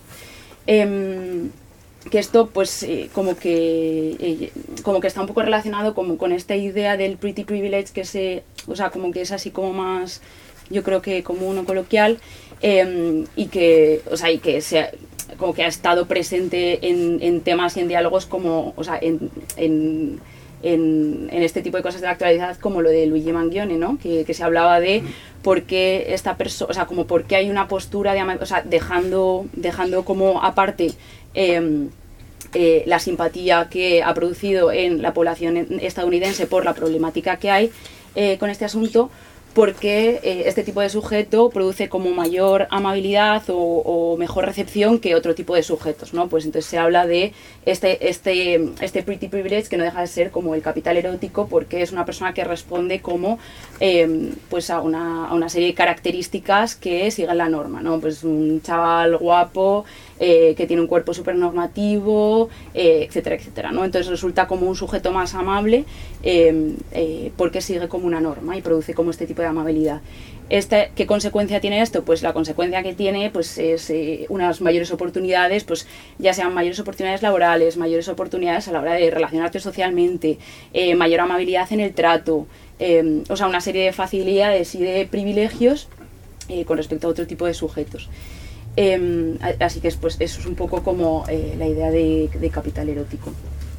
Eh, que esto pues eh, como que eh, como que está un poco relacionado como con esta idea del pretty privilege, que se, o sea, como que es así como más, yo creo que común o coloquial, eh, y que, o sea, y que se como que ha estado presente en, en temas y en diálogos como, o sea, en, en En, en este tipo de cosas de la actualidad, como lo de Luigi Mangione, ¿no? Que, que se hablaba de por qué esta persona, o sea, como por qué hay una postura de, o sea, dejando, dejando como aparte eh, eh, la simpatía que ha producido en la población estadounidense por la problemática que hay eh, con este asunto, porque eh, este tipo de sujeto produce como mayor amabilidad o, o mejor recepción que otro tipo de sujetos, ¿no? Pues entonces se habla de este, este, este pretty privilege, que no deja de ser como el capital erótico, porque es una persona que responde como eh, pues a una, a una serie de características que siguen la norma, ¿no? Pues un chaval guapo, eh, que tiene un cuerpo súper normativo, eh, etcétera, etcétera, ¿no? Entonces resulta como un sujeto más amable eh, eh, porque sigue como una norma y produce como este tipo de amabilidad. Este, ¿qué consecuencia tiene esto? Pues la consecuencia que tiene pues, es eh, unas mayores oportunidades, pues ya sean mayores oportunidades laborales, mayores oportunidades a la hora de relacionarte socialmente, eh, mayor amabilidad en el trato, eh, o sea, una serie de facilidades y de privilegios eh, con respecto a otro tipo de sujetos. Eh, así que pues, eso es un poco como eh, la idea de, de capital erótico.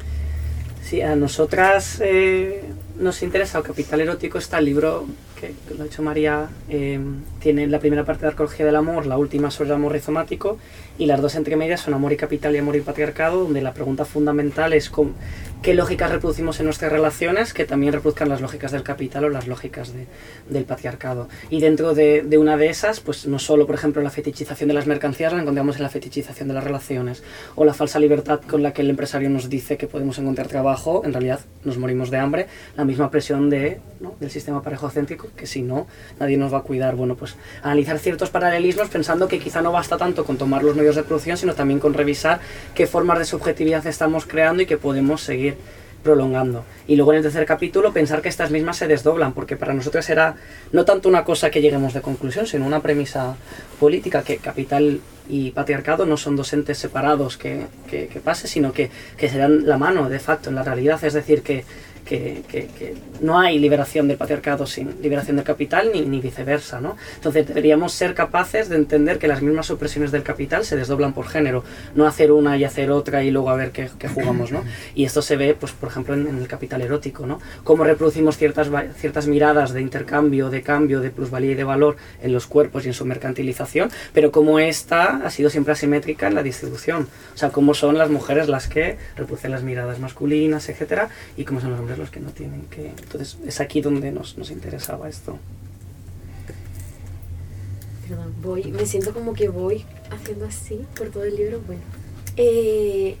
Sí, a nosotras eh, nos interesa el capital erótico. Está el libro que, que lo ha hecho María, eh, tiene la primera parte de Arqueología del Amor, la última sobre el amor rizomático, y las dos entre medias son Amor y Capital y Amor y Patriarcado, donde la pregunta fundamental es cómo, qué lógicas reproducimos en nuestras relaciones que también reproduzcan las lógicas del capital o las lógicas de, del patriarcado. Y dentro de, de una de esas, pues no solo, por ejemplo, la fetichización de las mercancías la encontramos en la fetichización de las relaciones, o la falsa libertad con la que el empresario nos dice que podemos encontrar trabajo, en realidad nos morimos de hambre, la misma presión de, ¿no? del sistema parejocéntrico, que si no, nadie nos va a cuidar. Bueno, pues analizar ciertos paralelismos pensando que quizá no basta tanto con tomar los medios de producción, sino también con revisar qué formas de subjetividad estamos creando y que podemos seguir prolongando. Y luego en el tercer capítulo pensar que estas mismas se desdoblan, porque para nosotros era no tanto una cosa que lleguemos de conclusión, sino una premisa política, que capital y patriarcado no son dos entes separados que, que, que pase, sino que, que se dan la mano de facto en la realidad. Es decir, que, que, que, que no hay liberación del patriarcado sin liberación del capital, ni, ni viceversa, ¿no? Entonces deberíamos ser capaces de entender que las mismas opresiones del capital se desdoblan por género, no hacer una y hacer otra y luego a ver qué, qué jugamos, ¿no? Y esto se ve, pues por ejemplo, en, en el capital erótico, ¿no? Cómo reproducimos ciertas, ciertas miradas de intercambio, de cambio, de plusvalía y de valor en los cuerpos y en su mercantilización, pero cómo esta ha sido siempre asimétrica en la distribución. O sea, cómo son las mujeres las que reproducen las miradas masculinas, etcétera, y cómo son los hombres los que no tienen que... Entonces, es aquí donde nos, nos interesaba esto. Perdón, voy, me siento como que voy haciendo así por todo el libro. Bueno, eh,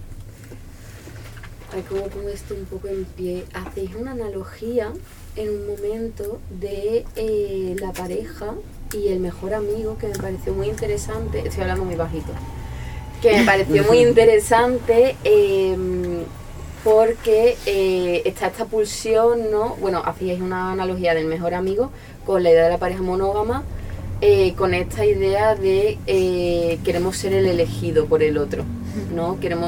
a ver cómo pongo esto un poco en pie. Hacéis una analogía en un momento de eh, la pareja y el mejor amigo, que me pareció muy interesante. Estoy hablando muy bajito. Que me pareció muy interesante eh, porque eh, está esta pulsión, ¿no? Bueno, hacíais una analogía del mejor amigo con la idea de la pareja monógama, eh, con esta idea de eh, queremos ser el elegido por el otro, ¿no? Queremos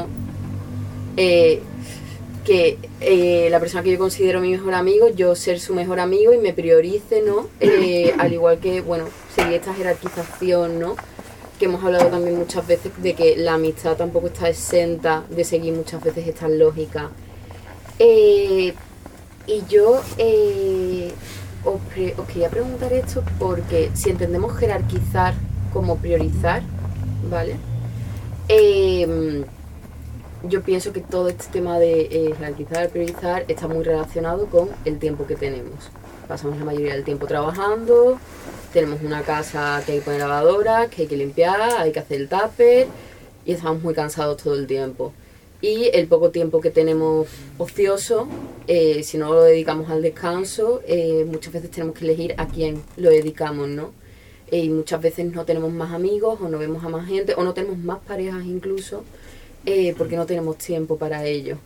eh, que eh, la persona que yo considero mi mejor amigo, yo ser su mejor amigo y me priorice, ¿no? Eh, al igual que, bueno, seguir esta jerarquización, ¿no? Que hemos hablado también muchas veces de que la amistad tampoco está exenta de seguir muchas veces esta lógica. Eh, y yo eh, os, pre- os quería preguntar esto porque si entendemos jerarquizar como priorizar, ¿vale? Eh, yo pienso que todo este tema de eh, jerarquizar, priorizar, está muy relacionado con el tiempo que tenemos. Pasamos la mayoría del tiempo trabajando, tenemos una casa que hay que poner lavadora, que hay que limpiar, hay que hacer el tupper y estamos muy cansados todo el tiempo. Y el poco tiempo que tenemos ocioso, eh, si no lo dedicamos al descanso, eh, muchas veces tenemos que elegir a quién lo dedicamos, ¿no? Eh, y muchas veces no tenemos más amigos o no vemos a más gente o no tenemos más parejas incluso, eh, porque no tenemos tiempo para ello.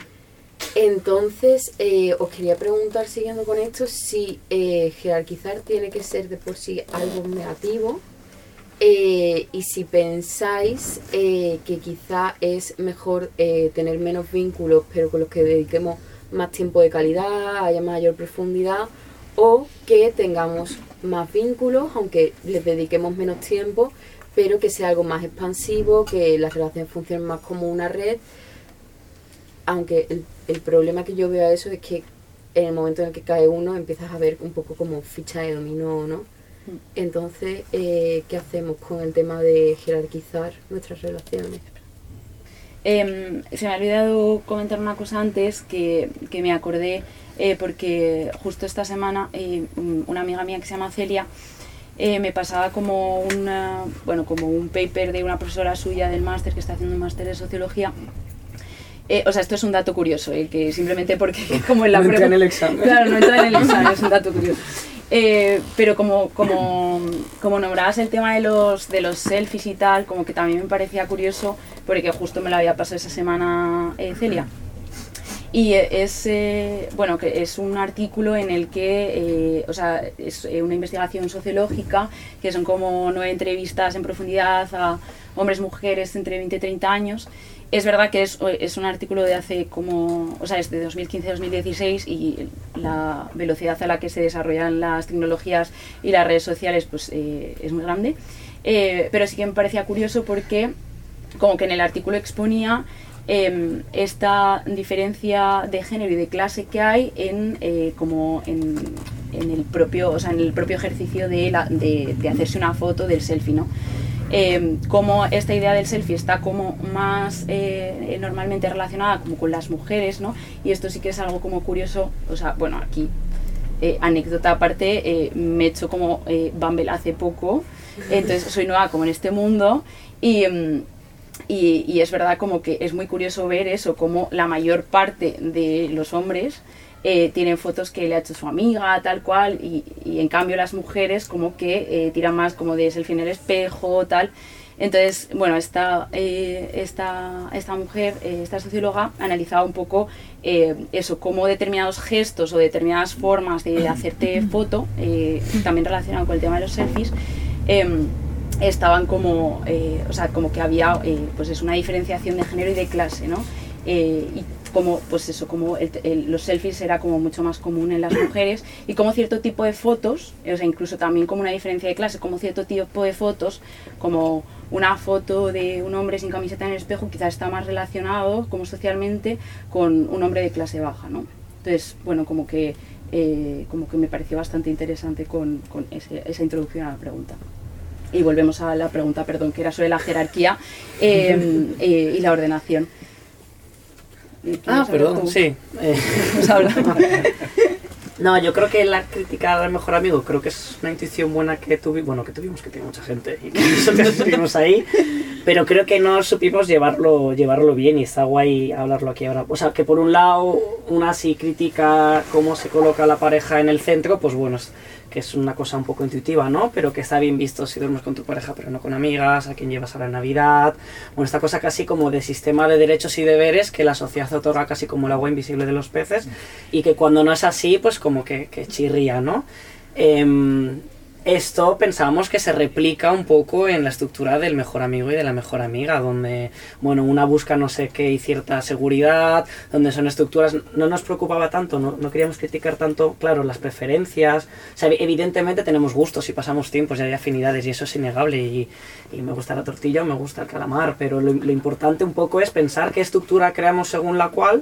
Entonces, eh, os quería preguntar, siguiendo con esto, si eh, jerarquizar tiene que ser de por sí algo negativo eh, y si pensáis eh, que quizá es mejor eh, tener menos vínculos pero con los que dediquemos más tiempo de calidad, haya mayor profundidad, o que tengamos más vínculos aunque les dediquemos menos tiempo, pero que sea algo más expansivo, que las relaciones funcionen más como una red. Aunque el, el problema que yo veo a eso es que en el momento en el que cae uno empiezas a ver un poco como ficha de dominó, ¿no? Entonces, eh, ¿qué hacemos con el tema de jerarquizar nuestras relaciones? Eh, se me ha olvidado comentar una cosa antes que, que me acordé eh, porque justo esta semana eh, una amiga mía que se llama Celia eh, me pasaba como, una, bueno, como un paper de una profesora suya del máster que está haciendo un máster de sociología. Eh, o sea, esto es un dato curioso, eh, que simplemente porque como en la no prueba... entra en el examen. Claro, no entra en el examen, es un dato curioso. Eh, pero como, como, como nombrabas el tema de los, de los selfies y tal, como que también me parecía curioso, porque justo me lo había pasado esa semana eh, Celia. Y es, eh, bueno, que es un artículo en el que, eh, o sea, es una investigación sociológica, que son como nueve entrevistas en profundidad a hombres, mujeres entre veinte y treinta años. Es verdad que es, es un artículo de hace como, o sea, es de dos mil quince a dos mil dieciséis y la velocidad a la que se desarrollan las tecnologías y las redes sociales pues eh, es muy grande. Eh, pero sí que me parecía curioso porque como que en el artículo exponía eh, esta diferencia de género y de clase que hay en, eh, como en, en, el propio, o sea, en el propio ejercicio de, la, de, de hacerse una foto del selfie, ¿no? Eh, como esta idea del selfie está como más eh, normalmente relacionada como con las mujeres, ¿no? Y esto sí que es algo como curioso, o sea, bueno, aquí eh, anécdota aparte, eh, me he hecho como eh, Bumble hace poco, entonces soy nueva como en este mundo y, y, y es verdad como que es muy curioso ver eso, como la mayor parte de los hombres Eh, tienen fotos que le ha hecho su amiga, tal cual, y, y en cambio las mujeres como que eh, tiran más como de selfie en el espejo, tal. Entonces, bueno, esta, eh, esta, esta mujer, eh, esta socióloga, analizaba un poco eh, eso, cómo determinados gestos o determinadas formas de hacerte foto, eh, también relacionado con el tema de los selfies, eh, estaban como, eh, o sea, como que había, eh, pues es una diferenciación de género y de clase, ¿no? Eh, y como pues eso, como el, el, los selfies era como mucho más común en las mujeres y como cierto tipo de fotos, o sea, incluso también como una diferencia de clase, como cierto tipo de fotos, como una foto de un hombre sin camiseta en el espejo quizás está más relacionado como socialmente con un hombre de clase baja, ¿no? Entonces, bueno, como que, eh, como que me pareció bastante interesante con, con ese, esa introducción a la pregunta. Y volvemos a la pregunta, perdón, que era sobre la jerarquía eh, eh, y la ordenación. Ah, perdón, tú? sí. Eh, Nos habla. No, yo creo que la crítica al mejor amigo creo que es una intuición buena que tuvimos, bueno, que tuvimos, que tiene mucha gente y que nosotros estuvimos ahí, pero creo que no supimos llevarlo, llevarlo bien y está guay hablarlo aquí ahora. O sea, que por un lado una sí critica cómo se coloca la pareja en el centro, pues bueno, es, que es una cosa un poco intuitiva, ¿no? Pero que está bien visto si duermes con tu pareja pero no con amigas, a quién llevas a la Navidad, bueno, esta cosa casi como de sistema de derechos y deberes que la sociedad otorga casi como el agua invisible de los peces y que cuando no es así, pues como que, que chirría, ¿no? Eh, esto pensábamos que se replica un poco en la estructura del mejor amigo y de la mejor amiga, donde, bueno, una busca no sé qué y cierta seguridad, donde son estructuras, no nos preocupaba tanto, no, no queríamos criticar tanto, claro, las preferencias, o sea, evidentemente tenemos gustos y pasamos tiempos y hay afinidades y eso es innegable y, y me gusta la tortilla o me gusta el calamar, pero lo, lo importante un poco es pensar qué estructura creamos según la cual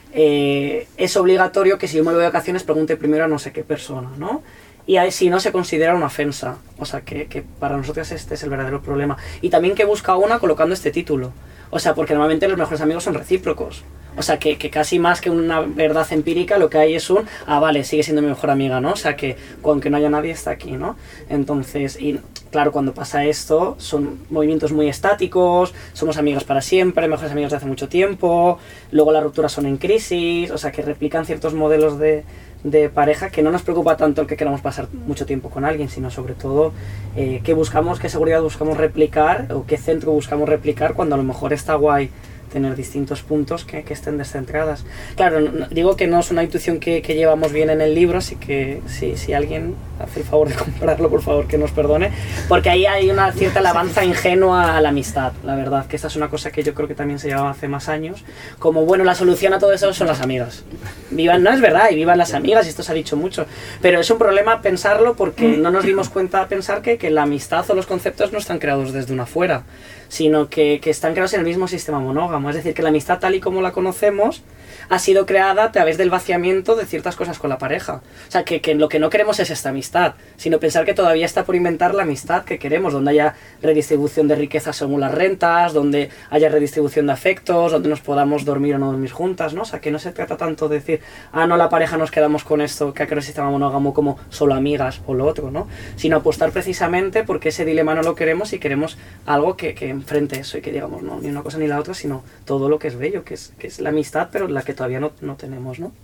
eh, es obligatorio que si yo me voy de vacaciones pregunte primero a no sé qué persona, ¿no? Y ahí sí no se considera una ofensa, o sea que, que para nosotros este es el verdadero problema. Y también que busca una colocando este título, o sea, porque normalmente los mejores amigos son recíprocos, o sea que, que casi más que una verdad empírica lo que hay es un, ah vale, sigue siendo mi mejor amiga, ¿no? O sea que aunque no haya nadie está aquí, ¿no? Entonces, y claro, cuando pasa esto son movimientos muy estáticos, somos amigas para siempre, mejores amigos de hace mucho tiempo, luego las rupturas son en crisis, o sea que replican ciertos modelos de... de pareja que no nos preocupa tanto el que queramos pasar mucho tiempo con alguien, sino sobre todo eh, qué buscamos, qué seguridad buscamos replicar o qué centro buscamos replicar cuando a lo mejor está guay tener distintos puntos que, que estén descentradas. Claro, no, digo que no es una intuición que, que llevamos bien en el libro, así que si, si alguien hace el favor de comprarlo, por favor, que nos perdone, porque ahí hay una cierta alabanza ingenua a la amistad, la verdad, que esta es una cosa que yo creo que también se llevaba hace más años, como bueno, la solución a todo eso son las amigas. Vivan, no es verdad, y vivan las amigas, y esto se ha dicho mucho, pero es un problema pensarlo porque no nos dimos cuenta a pensar que, que la amistad o los conceptos no están creados desde una fuera, sino que, que están creados en el mismo sistema monógamo. Es decir, que la amistad tal y como la conocemos ha sido creada a través del vaciamiento de ciertas cosas con la pareja. O sea, que, que lo que no queremos es esta amistad, sino pensar que todavía está por inventar la amistad que queremos, donde haya redistribución de riquezas según las rentas, donde haya redistribución de afectos, donde nos podamos dormir o no dormir juntas, ¿no? O sea, que no se trata tanto de decir, ah, no, la pareja nos quedamos con esto, que ha creado el sistema monógamo como solo amigas o lo otro, ¿no? Sino apostar precisamente porque ese dilema no lo queremos y queremos algo que, que enfrente eso y que digamos, no, ni una cosa ni la otra, sino todo lo que es bello, que es, que es la amistad, pero la que todavía no, no tenemos, ¿no?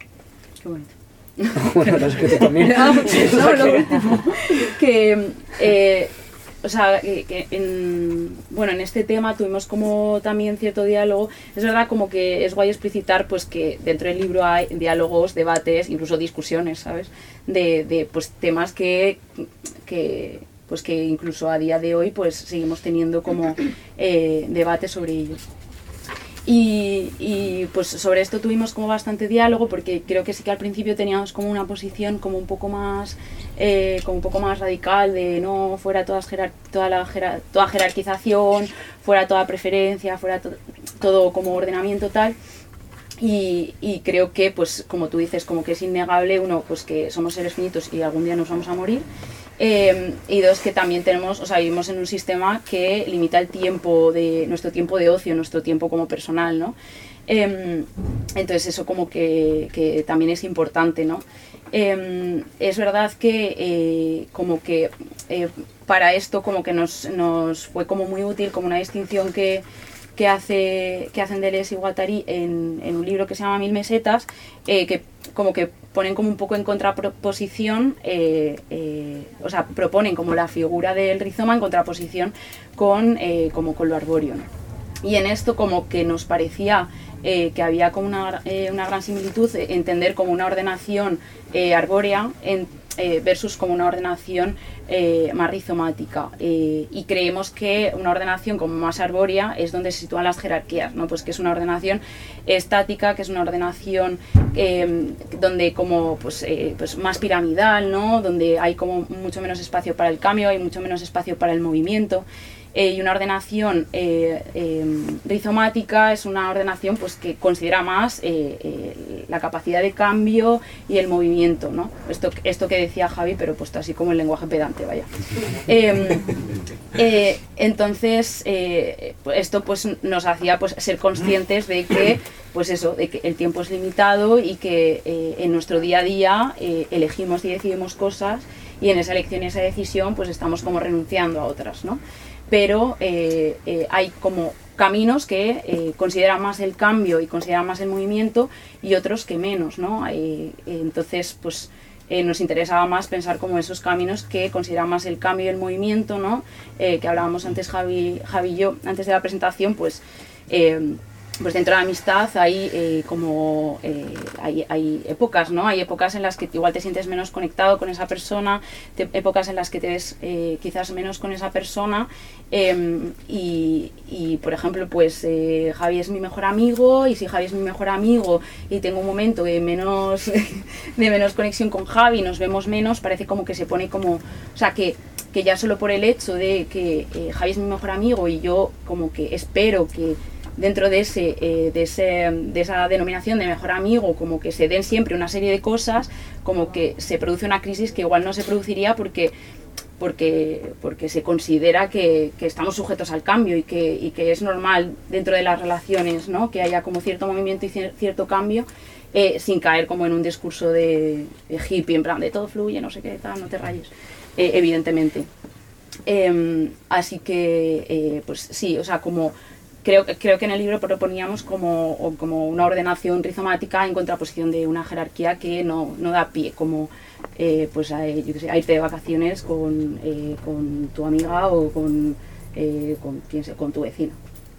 Qué bonito. Bueno, lo has escrito también. Sí, no, lo último. Que, eh, o sea, que, que en, bueno, en este tema tuvimos como también cierto diálogo. Es verdad como que es guay explicitar pues que dentro del libro hay diálogos, debates, incluso discusiones, ¿sabes? De, de pues temas que... que pues que incluso a día de hoy pues seguimos teniendo como eh, debates sobre ellos. Y, y pues sobre esto tuvimos como bastante diálogo porque creo que sí que al principio teníamos como una posición como un poco más eh, como un poco más radical de no fuera todas jerar, toda la jerar, toda jerarquización, fuera toda preferencia, fuera to, todo como ordenamiento tal. Y, y creo que pues como tú dices como que es innegable uno pues que somos seres finitos y algún día nos vamos a morir. Eh, y dos, que también tenemos, o sea, vivimos en un sistema que limita el tiempo de nuestro tiempo de ocio, nuestro tiempo como personal, ¿no? Eh, entonces eso como que, que también es importante, ¿no? Eh, es verdad que eh, como que eh, para esto como que nos, nos fue como muy útil, como una distinción que que hace que hacen Deleuze y Guattari en, en un libro que se llama Mil mesetas, eh, que como que ponen como un poco en contraposición, eh, eh, o sea, proponen como la figura del rizoma en contraposición con, eh, como con lo arbóreo, ¿no? Y en esto como que nos parecía eh, que había como una, eh, una gran similitud, eh, entender como una ordenación eh, arbórea en, eh, versus como una ordenación eh, más rizomática. Eh, y creemos que una ordenación como más arbórea es donde se sitúan las jerarquías, ¿no? Pues que es una ordenación estática, que es una ordenación eh, donde como pues, eh, pues más piramidal, ¿no? Donde hay como mucho menos espacio para el cambio, hay mucho menos espacio para el movimiento. Eh, y una ordenación eh, eh, rizomática es una ordenación pues, que considera más eh, eh, la capacidad de cambio y el movimiento, ¿no? Esto, esto que decía Javi, pero puesto así como en lenguaje pedante, vaya. Eh, eh, entonces, eh, esto pues, nos hacía pues, ser conscientes de que, pues eso, de que el tiempo es limitado y que eh, en nuestro día a día eh, elegimos y decidimos cosas y en esa elección y esa decisión pues, estamos como renunciando a otras, ¿no? Pero eh, eh, hay como caminos que eh, consideran más el cambio y consideran más el movimiento y otros que menos, ¿no? Eh, entonces, pues eh, nos interesaba más pensar como esos caminos que consideran más el cambio y el movimiento, ¿no? Eh, que hablábamos antes Javi, Javi y yo, antes de la presentación, pues... Eh, pues dentro de la amistad hay eh, como eh, hay, hay épocas, ¿no? Hay épocas en las que igual te sientes menos conectado con esa persona, te, épocas en las que te ves eh, quizás menos con esa persona eh, y, y por ejemplo pues eh, Javi es mi mejor amigo y si Javi es mi mejor amigo y tengo un momento de menos de menos conexión con Javi, nos vemos menos, parece como que se pone como, o sea que que ya solo por el hecho de que eh, Javi es mi mejor amigo y yo como que espero que dentro de, ese, eh, de, ese, de esa denominación de mejor amigo, como que se den siempre una serie de cosas, como que se produce una crisis que igual no se produciría porque, porque, porque se considera que, que estamos sujetos al cambio y que, y que es normal dentro de las relaciones, ¿no? Que haya como cierto movimiento y cierto cambio, eh, sin caer como en un discurso de, de hippie, en plan de todo fluye, no sé qué, tal, no te rayes, eh, evidentemente. Eh, así que, eh, pues sí, o sea, como... Creo, creo que en el libro proponíamos como, como una ordenación rizomática en contraposición de una jerarquía que no, no da pie, como eh, pues a, yo qué sé, a irte de vacaciones con, eh, con tu amiga o con, eh, con, quién sé, con tu vecino.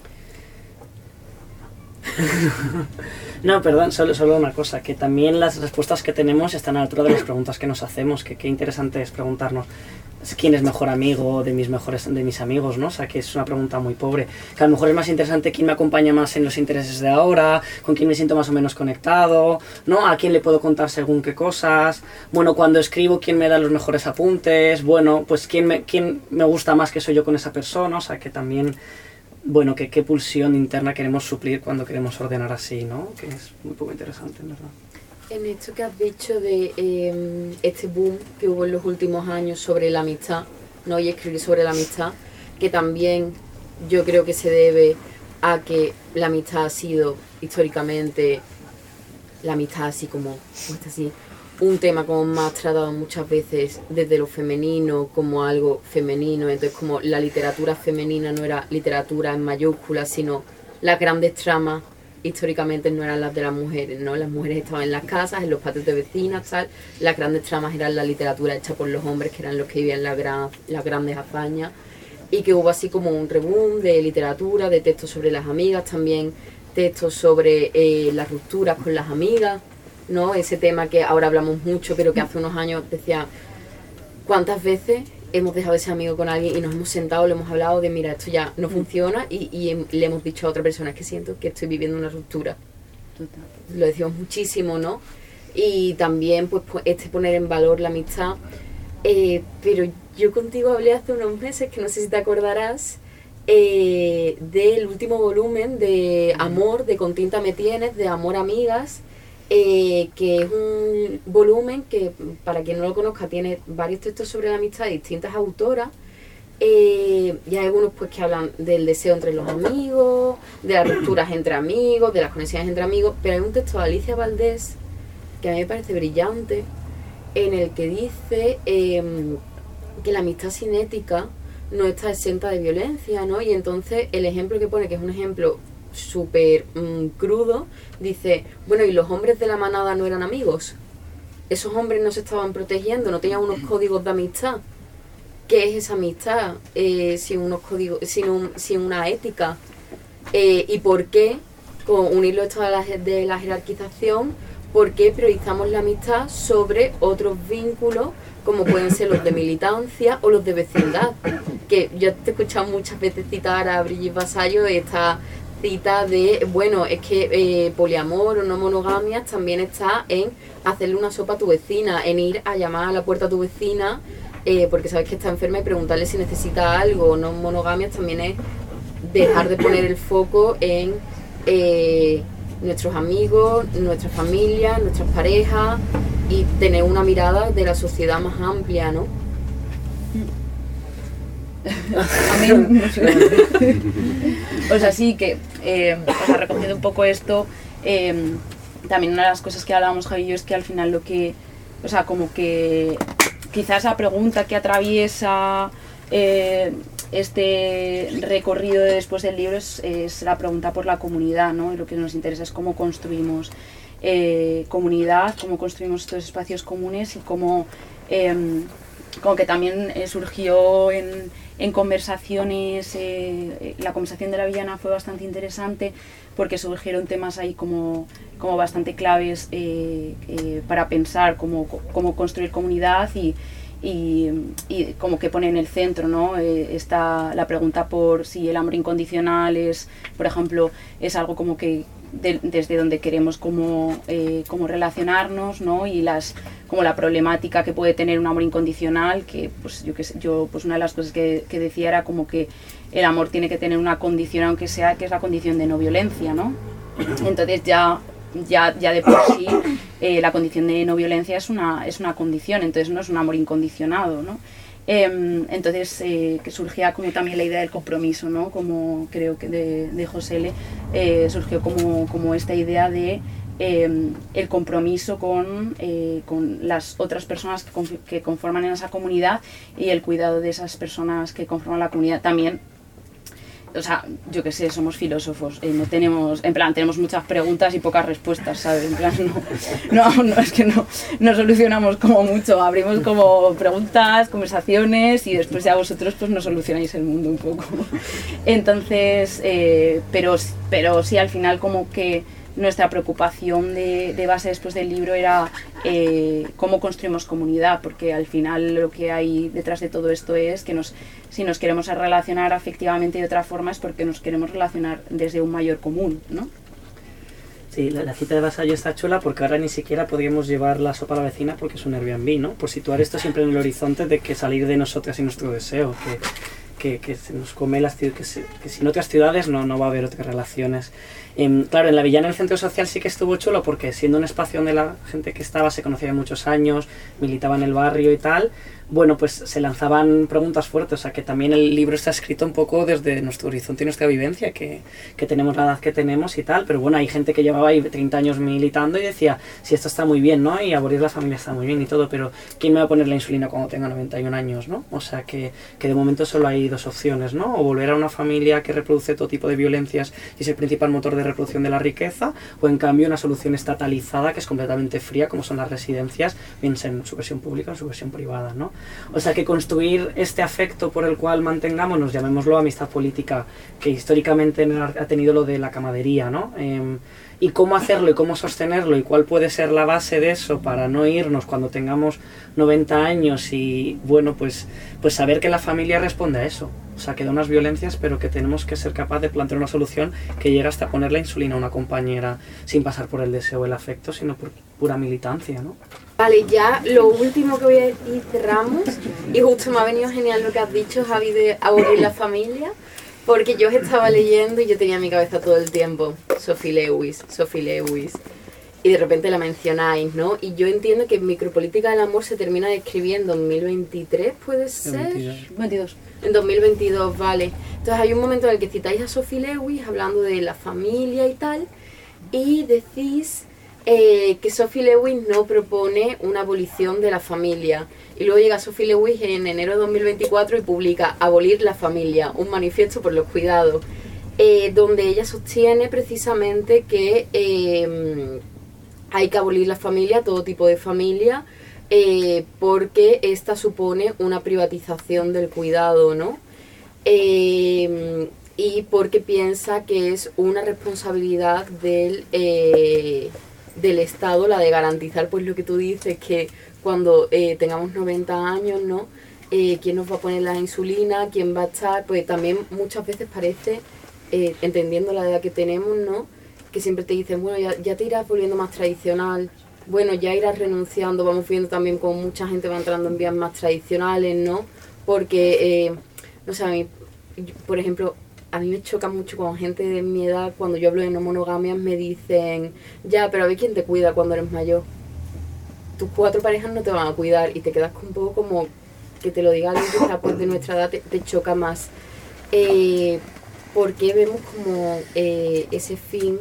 No, perdón, solo, solo una cosa, que también las respuestas que tenemos están a la altura de las preguntas que nos hacemos, que qué interesante es preguntarnos quién es mejor amigo de mis mejores de mis amigos, ¿no? O sea, que es una pregunta muy pobre. Que a lo mejor es más interesante quién me acompaña más en los intereses de ahora, con quién me siento más o menos conectado, ¿no? A quién le puedo contar según qué cosas. Bueno, cuando escribo, quién me da los mejores apuntes. Bueno, pues quién me, quién me gusta más que soy yo con esa persona. O sea, que también, bueno, que qué pulsión interna queremos suplir cuando queremos ordenar así, ¿no? Que es muy poco interesante, en verdad. En esto que has dicho de eh, este boom que hubo en los últimos años sobre la amistad, ¿no? Y escribir sobre la amistad, que también yo creo que se debe a que la amistad ha sido históricamente, la amistad así como, pues así, un tema como más tratado muchas veces desde lo femenino, como algo femenino, entonces como la literatura femenina no era literatura en mayúsculas, sino las grandes tramas históricamente no eran las de las mujeres, ¿no? Las mujeres estaban en las casas, en los patios de vecinas, tal. Las grandes tramas eran la literatura hecha por los hombres, que eran los que vivían la gran, las grandes hazañas. Y que hubo así como un reboom de literatura, de textos sobre las amigas, también textos sobre eh, las rupturas con las amigas, ¿no? Ese tema que ahora hablamos mucho, pero que hace unos años decía, ¿cuántas veces hemos dejado de ser amigos con alguien y nos hemos sentado, le hemos hablado de mira, esto ya no funciona y, y le hemos dicho a otra persona que siento que estoy viviendo una ruptura? Total. Lo decimos muchísimo, ¿no? Y también pues este poner en valor la amistad, eh, pero yo contigo hablé hace unos meses, que no sé si te acordarás, eh, del último volumen de Amor, de Con tinta me tienes, de Amor Amigas, Eh, que es un volumen que, para quien no lo conozca, tiene varios textos sobre la amistad de distintas autoras, eh, y hay algunos pues que hablan del deseo entre los amigos, de las rupturas entre amigos, de las conexiones entre amigos, pero hay un texto de Alicia Valdés que a mí me parece brillante, en el que dice eh, que la amistad cinética no está exenta de violencia, ¿no? Y entonces el ejemplo que pone, que es un ejemplo súper mmm, crudo, dice, bueno, ¿y los hombres de la manada no eran amigos? Esos hombres no se estaban protegiendo, no tenían unos códigos de amistad. ¿Qué es esa amistad? Eh, sin unos códigos, sin, un, sin una ética. Eh, ¿Y por qué, con unirlo esto de la, de la jerarquización, por qué priorizamos la amistad sobre otros vínculos como pueden ser los de militancia o los de vecindad. Que yo te he escuchado muchas veces citar a Brigitte Vasallo esta cita de, bueno, es que eh, poliamor o no monogamia también está en hacerle una sopa a tu vecina, en ir a llamar a la puerta a tu vecina eh, porque sabes que está enferma y preguntarle si necesita algo. No monogamia también es dejar de poner el foco en eh, nuestros amigos, nuestra familia, nuestras parejas y tener una mirada de la sociedad más amplia, ¿no? Amén. O sea, sí que, eh, o sea, recogiendo un poco esto, eh, también una de las cosas que hablábamos Javi y yo es que al final lo que, o sea, como que quizás la pregunta que atraviesa eh, este recorrido de después del libro es, es la pregunta por la comunidad, ¿no? Y lo que nos interesa es cómo construimos eh, comunidad, cómo construimos estos espacios comunes y cómo, eh, como que también eh, surgió en, en conversaciones, eh, la conversación de la villana fue bastante interesante porque surgieron temas ahí como, como bastante claves eh, eh, para pensar cómo, cómo construir comunidad y Y, y como que pone en el centro, ¿no? Eh, está la pregunta por si el amor incondicional es, por ejemplo, es algo como que de, desde donde queremos como, eh, como relacionarnos, ¿no? Y las, como la problemática que puede tener un amor incondicional, que pues yo, que sé, yo pues una de las cosas que, que decía era como que el amor tiene que tener una condición, aunque sea que es la condición de no violencia, ¿no? Entonces ya Ya, ya de por sí eh, la condición de no violencia es una, es una condición, entonces no es un amor incondicionado, ¿no? Eh, entonces eh, que surgía como también la idea del compromiso, ¿no? Como creo que de, de José L. Eh, surgió como, como esta idea de eh, el compromiso con, eh, con las otras personas que, conf que conforman en esa comunidad y el cuidado de esas personas que conforman la comunidad también. O sea, yo qué sé, somos filósofos, eh, no tenemos, en plan, tenemos muchas preguntas y pocas respuestas, ¿sabes? En plan, no, no, no es que no, no solucionamos como mucho, abrimos como preguntas, conversaciones y después ya vosotros pues nos solucionáis el mundo un poco. Entonces, eh, pero, pero sí, al final como que nuestra preocupación de, de base después del libro era eh, cómo construimos comunidad, porque al final lo que hay detrás de todo esto es que nos, si nos queremos relacionar afectivamente de otra forma es porque nos queremos relacionar desde un mayor común, ¿no? Sí, la, la cita de Vasallo está chula porque ahora ni siquiera podríamos llevar la sopa a la vecina porque es un Airbnb, ¿no? Por situar esto siempre en el horizonte de que salir de nosotras y nuestro deseo, que, que, que se nos come las que, se, que si en otras ciudades no, no va a haber otras relaciones. Eh, claro, en la villana el centro social sí que estuvo chulo porque siendo un espacio donde la gente que estaba se conocía de muchos años, militaba en el barrio y tal, bueno, pues se lanzaban preguntas fuertes, o sea que también el libro está escrito un poco desde nuestro horizonte y nuestra vivencia, que, que tenemos la edad que tenemos y tal, pero bueno, hay gente que llevaba ahí treinta años militando y decía, sí, esto está muy bien, ¿no? Y abolir la familia está muy bien y todo, pero ¿quién me va a poner la insulina cuando tenga noventa y un años, ¿no? O sea que, que de momento solo hay dos opciones, ¿no? O volver a una familia que reproduce todo tipo de violencias y es el principal motor de reproducción de la riqueza, o en cambio una solución estatalizada que es completamente fría, como son las residencias, bien sea en su versión pública o en su versión privada, ¿no? O sea que construir este afecto por el cual mantengámonos, llamémoslo amistad política, que históricamente ha tenido lo de la camaradería, ¿no? Eh, y cómo hacerlo y cómo sostenerlo y cuál puede ser la base de eso para no irnos cuando tengamos noventa años y, bueno, pues, pues saber que la familia responde a eso. O sea, que da unas violencias, pero que tenemos que ser capaz de plantear una solución que llegue hasta poner la insulina a una compañera sin pasar por el deseo o el afecto, sino por pura militancia, ¿no? Vale, ya lo último que voy a decir, cerramos, y justo me ha venido genial lo que has dicho, Javi, de abolir la familia, porque yo os estaba leyendo y yo tenía en mi cabeza todo el tiempo Sophie Lewis, Sophie Lewis, y de repente la mencionáis, ¿no? Y yo entiendo que Micropolítica del Amor se termina de escribir en dos mil veintitrés, ¿puede ser? veintidós. En dos mil veintidós, vale. Entonces hay un momento en el que citáis a Sophie Lewis hablando de la familia y tal, y decís eh, que Sophie Lewis no propone una abolición de la familia. Y luego llega Sophie Lewis en enero de dos mil veinticuatro y publica Abolir la familia, un manifiesto por los cuidados, eh, donde ella sostiene precisamente que eh, hay que abolir la familia, todo tipo de familia, eh, porque esta supone una privatización del cuidado, ¿no? Eh, y porque piensa que es una responsabilidad del, eh, del Estado, la de garantizar pues lo que tú dices, que cuando eh, tengamos noventa años, ¿no? Eh, quién nos va a poner la insulina, quién va a estar, pues también muchas veces parece, eh, entendiendo la edad que tenemos, ¿no? Que siempre te dicen, bueno, ya, ya te irás volviendo más tradicional, bueno, ya irás renunciando, vamos viendo también como mucha gente va entrando en vías más tradicionales, ¿no? Porque, eh, no sé, a mí, por ejemplo, a mí me choca mucho con gente de mi edad, cuando yo hablo de no monogamias me dicen, ya, pero a ver quién te cuida cuando eres mayor. Tus cuatro parejas no te van a cuidar y te quedas un poco como que te lo diga alguien que está pues, de nuestra edad, te, te choca más. Eh, porque vemos como eh, ese fin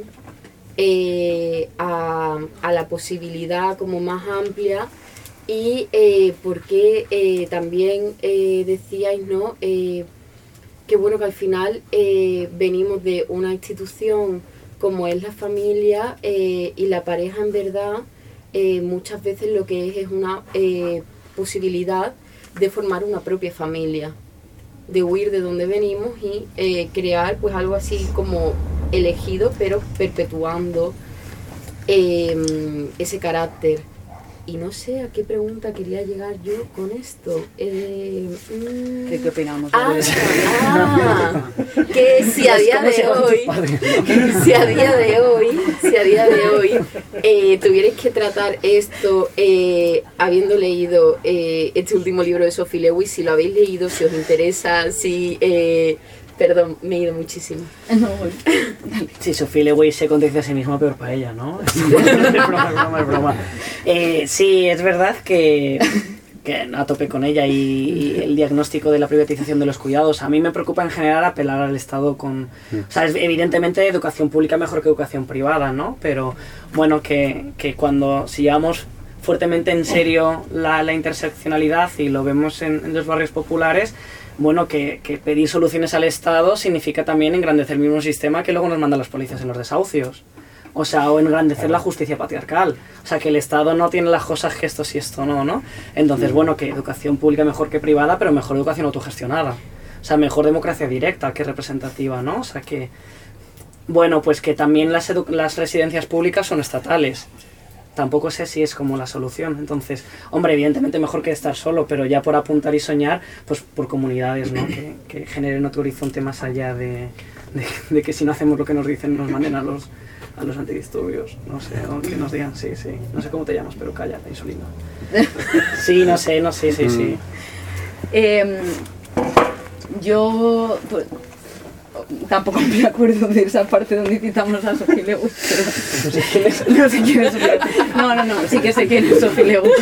eh, a, a la posibilidad como más amplia y eh, porque eh, también eh, decíais, ¿no? Eh, que bueno que al final eh, venimos de una institución como es la familia eh, y la pareja en verdad eh, muchas veces lo que es es una eh, posibilidad de formar una propia familia, de huir de donde venimos y eh, crear pues algo así como elegido pero perpetuando eh, ese carácter. Y no sé a qué pregunta quería llegar yo con esto. Eh, mm, ¿Qué, ¿Qué opinamos? Ah, ah, que si a día de hoy, si a día de hoy, si a día de hoy eh, tuvierais que tratar esto eh, habiendo leído eh, este último libro de Sophie Lewis, si lo habéis leído, si os interesa, si... Eh, Perdón, me he ido muchísimo. No, bueno. Sí, Sophie Lewis se contradice a sí misma, peor para ella, ¿no? Es broma, es broma, es broma. Eh, sí, es verdad que, que a tope con ella y, y el diagnóstico de la privatización de los cuidados. A mí me preocupa en general apelar al Estado con... O sea, es evidentemente educación pública mejor que educación privada, ¿no? Pero bueno, que, que cuando si llevamos fuertemente en serio la, la interseccionalidad y lo vemos en, en los barrios populares, bueno, que, que pedir soluciones al Estado significa también engrandecer el mismo sistema que luego nos mandan las policías en los desahucios. O sea, o engrandecer la justicia patriarcal. O sea, que el Estado no tiene las cosas que esto sí, esto no, ¿no? Entonces, bueno, que educación pública mejor que privada, pero mejor educación autogestionada. O sea, mejor democracia directa que representativa, ¿no? O sea, que... Bueno, pues que también las, las residencias públicas son estatales. Tampoco sé si es como la solución. Entonces, hombre, evidentemente mejor que estar solo, pero ya por apuntar y soñar, pues por comunidades, ¿no? Que, que generen otro horizonte más allá de, de, de que si no hacemos lo que nos dicen nos manden a los, a los antidisturbios, no sé, o que nos digan, sí, sí, no sé cómo te llamas, pero calla, la insulina. Sí, no sé, no sé, sí, sí, sí. Eh, yo... Pues, tampoco me acuerdo de esa parte donde citamos a Sophie Lewis, pero no sé quién es Sophie Lewis. No, no, no, sí que sé quién es Sophie Lewis.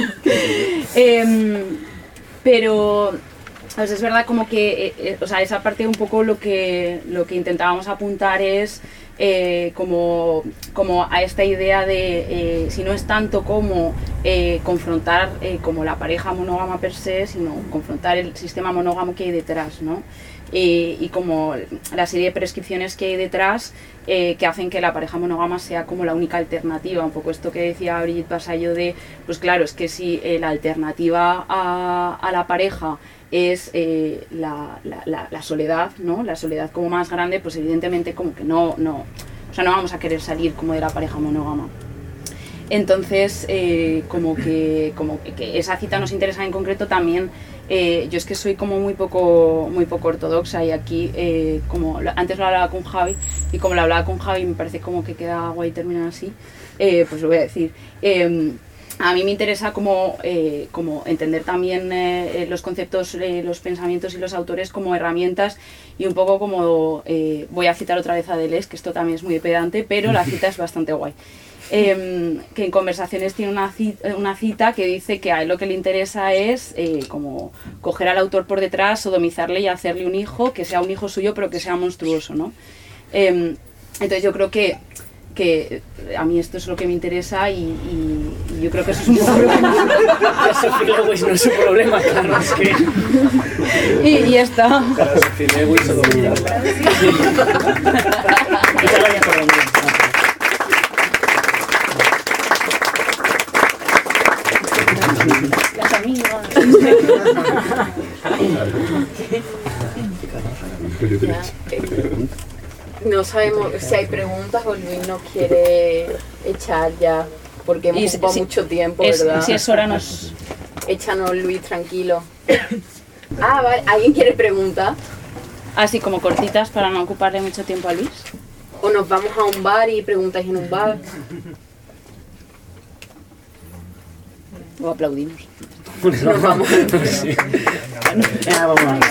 eh, pero pues es verdad como que, eh, o sea, esa parte un poco lo que, lo que intentábamos apuntar es eh, como, como a esta idea de, eh, si no es tanto como eh, confrontar eh, como la pareja monógama per se, sino confrontar el sistema monógamo que hay detrás, ¿no? Eh, y como la serie de prescripciones que hay detrás eh, que hacen que la pareja monógama sea como la única alternativa. Un poco esto que decía Brigitte Vasallo de, pues claro, es que si eh, la alternativa a, a la pareja es eh, la, la, la, la soledad, ¿no? La soledad como más grande, pues evidentemente como que no, no, o sea, no vamos a querer salir como de la pareja monógama. Entonces, eh, como, que, como que esa cita nos interesa en concreto también. Eh, yo es que soy como muy poco muy poco ortodoxa y aquí, eh, como antes lo hablaba con Javi y como lo hablaba con Javi me parece como que queda guay terminar así, eh, pues lo voy a decir. Eh, a mí me interesa como, eh, como entender también eh, los conceptos, eh, los pensamientos y los autores como herramientas y un poco como, eh, voy a citar otra vez a Deleuze, que esto también es muy pedante, pero la cita es bastante guay. Eh, que en Conversaciones tiene una cita, una cita que dice que a él lo que le interesa es eh, como coger al autor por detrás, sodomizarle y hacerle un hijo, que sea un hijo suyo pero que sea monstruoso, ¿no? Eh, entonces yo creo que, que a mí esto es lo que me interesa y, y, y yo creo que eso es un problema. Sophie Lewis no es un problema, claro, es que... Y, y ya está. Claro, Sophie Lewis se lo mira. Las amigas. No sabemos si hay preguntas o Luis nos quiere echar ya, porque hemos Y ocupado si- mucho tiempo, Es- ¿verdad? si es hora nos... Échanos, Luis, tranquilo. Ah, vale, ¿alguien quiere preguntar? Así como cortitas para no ocuparle mucho tiempo a Luis. ¿O nos vamos a un bar y preguntáis en un bar? O aplaudimos. Nos vamos. Ya, vamos a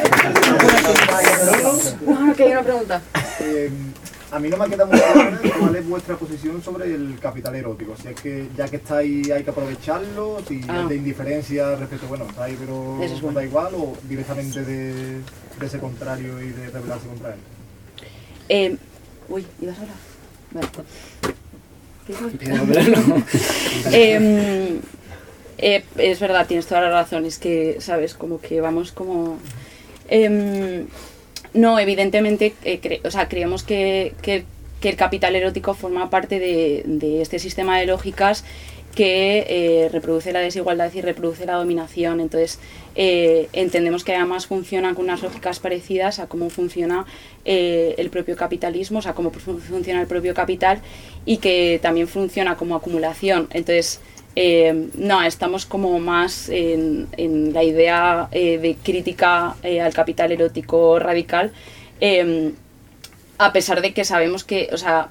No, que hay una pregunta. Eh, a mí no me queda muy clara cuál es vuestra posición sobre el capital erótico. Si es que ya que está ahí hay que aprovecharlo, si Ah. es de indiferencia respecto, bueno, está ahí pero Eso es no bueno. da igual, o directamente de, de ese contrario y de rebelarse contra él. Eh, uy, ¿ibas a hablar? Vale. ¿Qué iba a decir? Pero, pero no. Eh, eh, es verdad, tienes toda la razón, es que, ¿sabes? Como que vamos como... em, no, evidentemente, eh, cre- o sea, creemos que, que, que el capital erótico forma parte de, de este sistema de lógicas que eh, reproduce la desigualdad y reproduce la dominación. Entonces, eh, entendemos que además funciona con unas lógicas parecidas a cómo funciona eh, el propio capitalismo, o sea, cómo fu- funciona el propio capital, y que también funciona como acumulación. Entonces, eh, no, estamos como más en, en la idea eh, de crítica eh, al capital erótico radical, eh, a pesar de que sabemos que, o sea,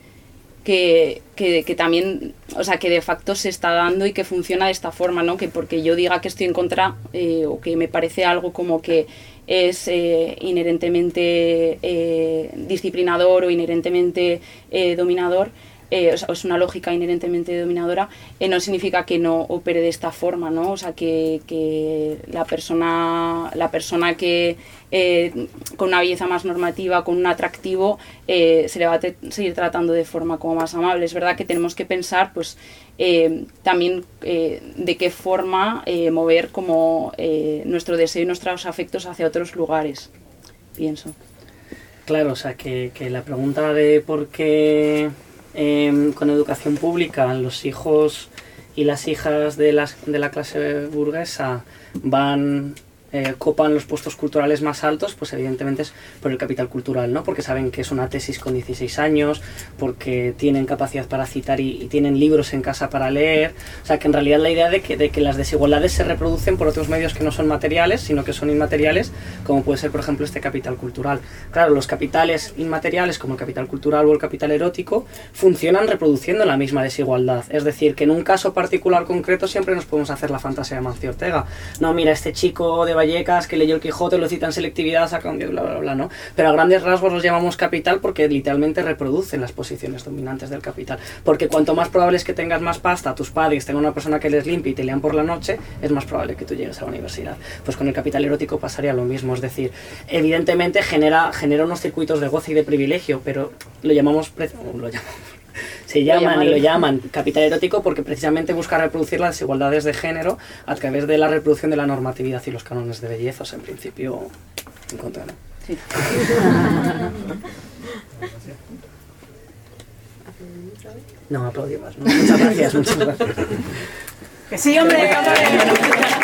que, que, que también, o sea, que de facto se está dando y que funciona de esta forma, ¿no? Que porque yo diga que estoy en contra eh, o que me parece algo como que es eh, inherentemente eh, disciplinador o inherentemente eh, dominador, eh, o sea, es una lógica inherentemente dominadora, eh, no significa que no opere de esta forma, ¿no? O sea, que, que la persona, la persona que eh, con una belleza más normativa, con un atractivo, eh, se le va a te- seguir tratando de forma como más amable. Es verdad que tenemos que pensar, pues, eh, también eh, de qué forma eh, mover como eh, nuestro deseo y nuestros afectos hacia otros lugares, pienso. Claro, o sea, que, que la pregunta de por qué eh, con educación pública los hijos y las hijas de, las, de la clase burguesa van... Eh, copan los puestos culturales más altos, pues evidentemente es por el capital cultural, ¿no? Porque saben que es una tesis con dieciséis años, porque tienen capacidad para citar y, y tienen libros en casa para leer. O sea, que en realidad la idea de que, de que las desigualdades se reproducen por otros medios que no son materiales, sino que son inmateriales, como puede ser, por ejemplo, este capital cultural. Claro, los capitales inmateriales, como el capital cultural o el capital erótico, funcionan reproduciendo la misma desigualdad. Es decir, que en un caso particular concreto siempre nos podemos hacer la fantasía de Mancio Ortega. No, mira, este chico de Vallecas que leyó el Quijote, lo cita en selectividad, saca un diez, bla, bla, bla, ¿no? Pero a grandes rasgos los llamamos capital porque literalmente reproducen las posiciones dominantes del capital. Porque cuanto más probable es que tengas más pasta, tus padres tengan una persona que les limpie y te lean por la noche, es más probable que tú llegues a la universidad. Pues con el capital erótico pasaría lo mismo, es decir, evidentemente genera, genera unos circuitos de goce y de privilegio, pero lo llamamos... Pre- lo llamamos se llaman y lo llaman capital erótico porque precisamente busca reproducir las desigualdades de género a través de la reproducción de la normatividad y los cánones de belleza, o sea, en principio, en contra, ¿no? Sí. No, aplaudimos, ¿no? Muchas gracias, muchas gracias. Que sí, hombre, hombre.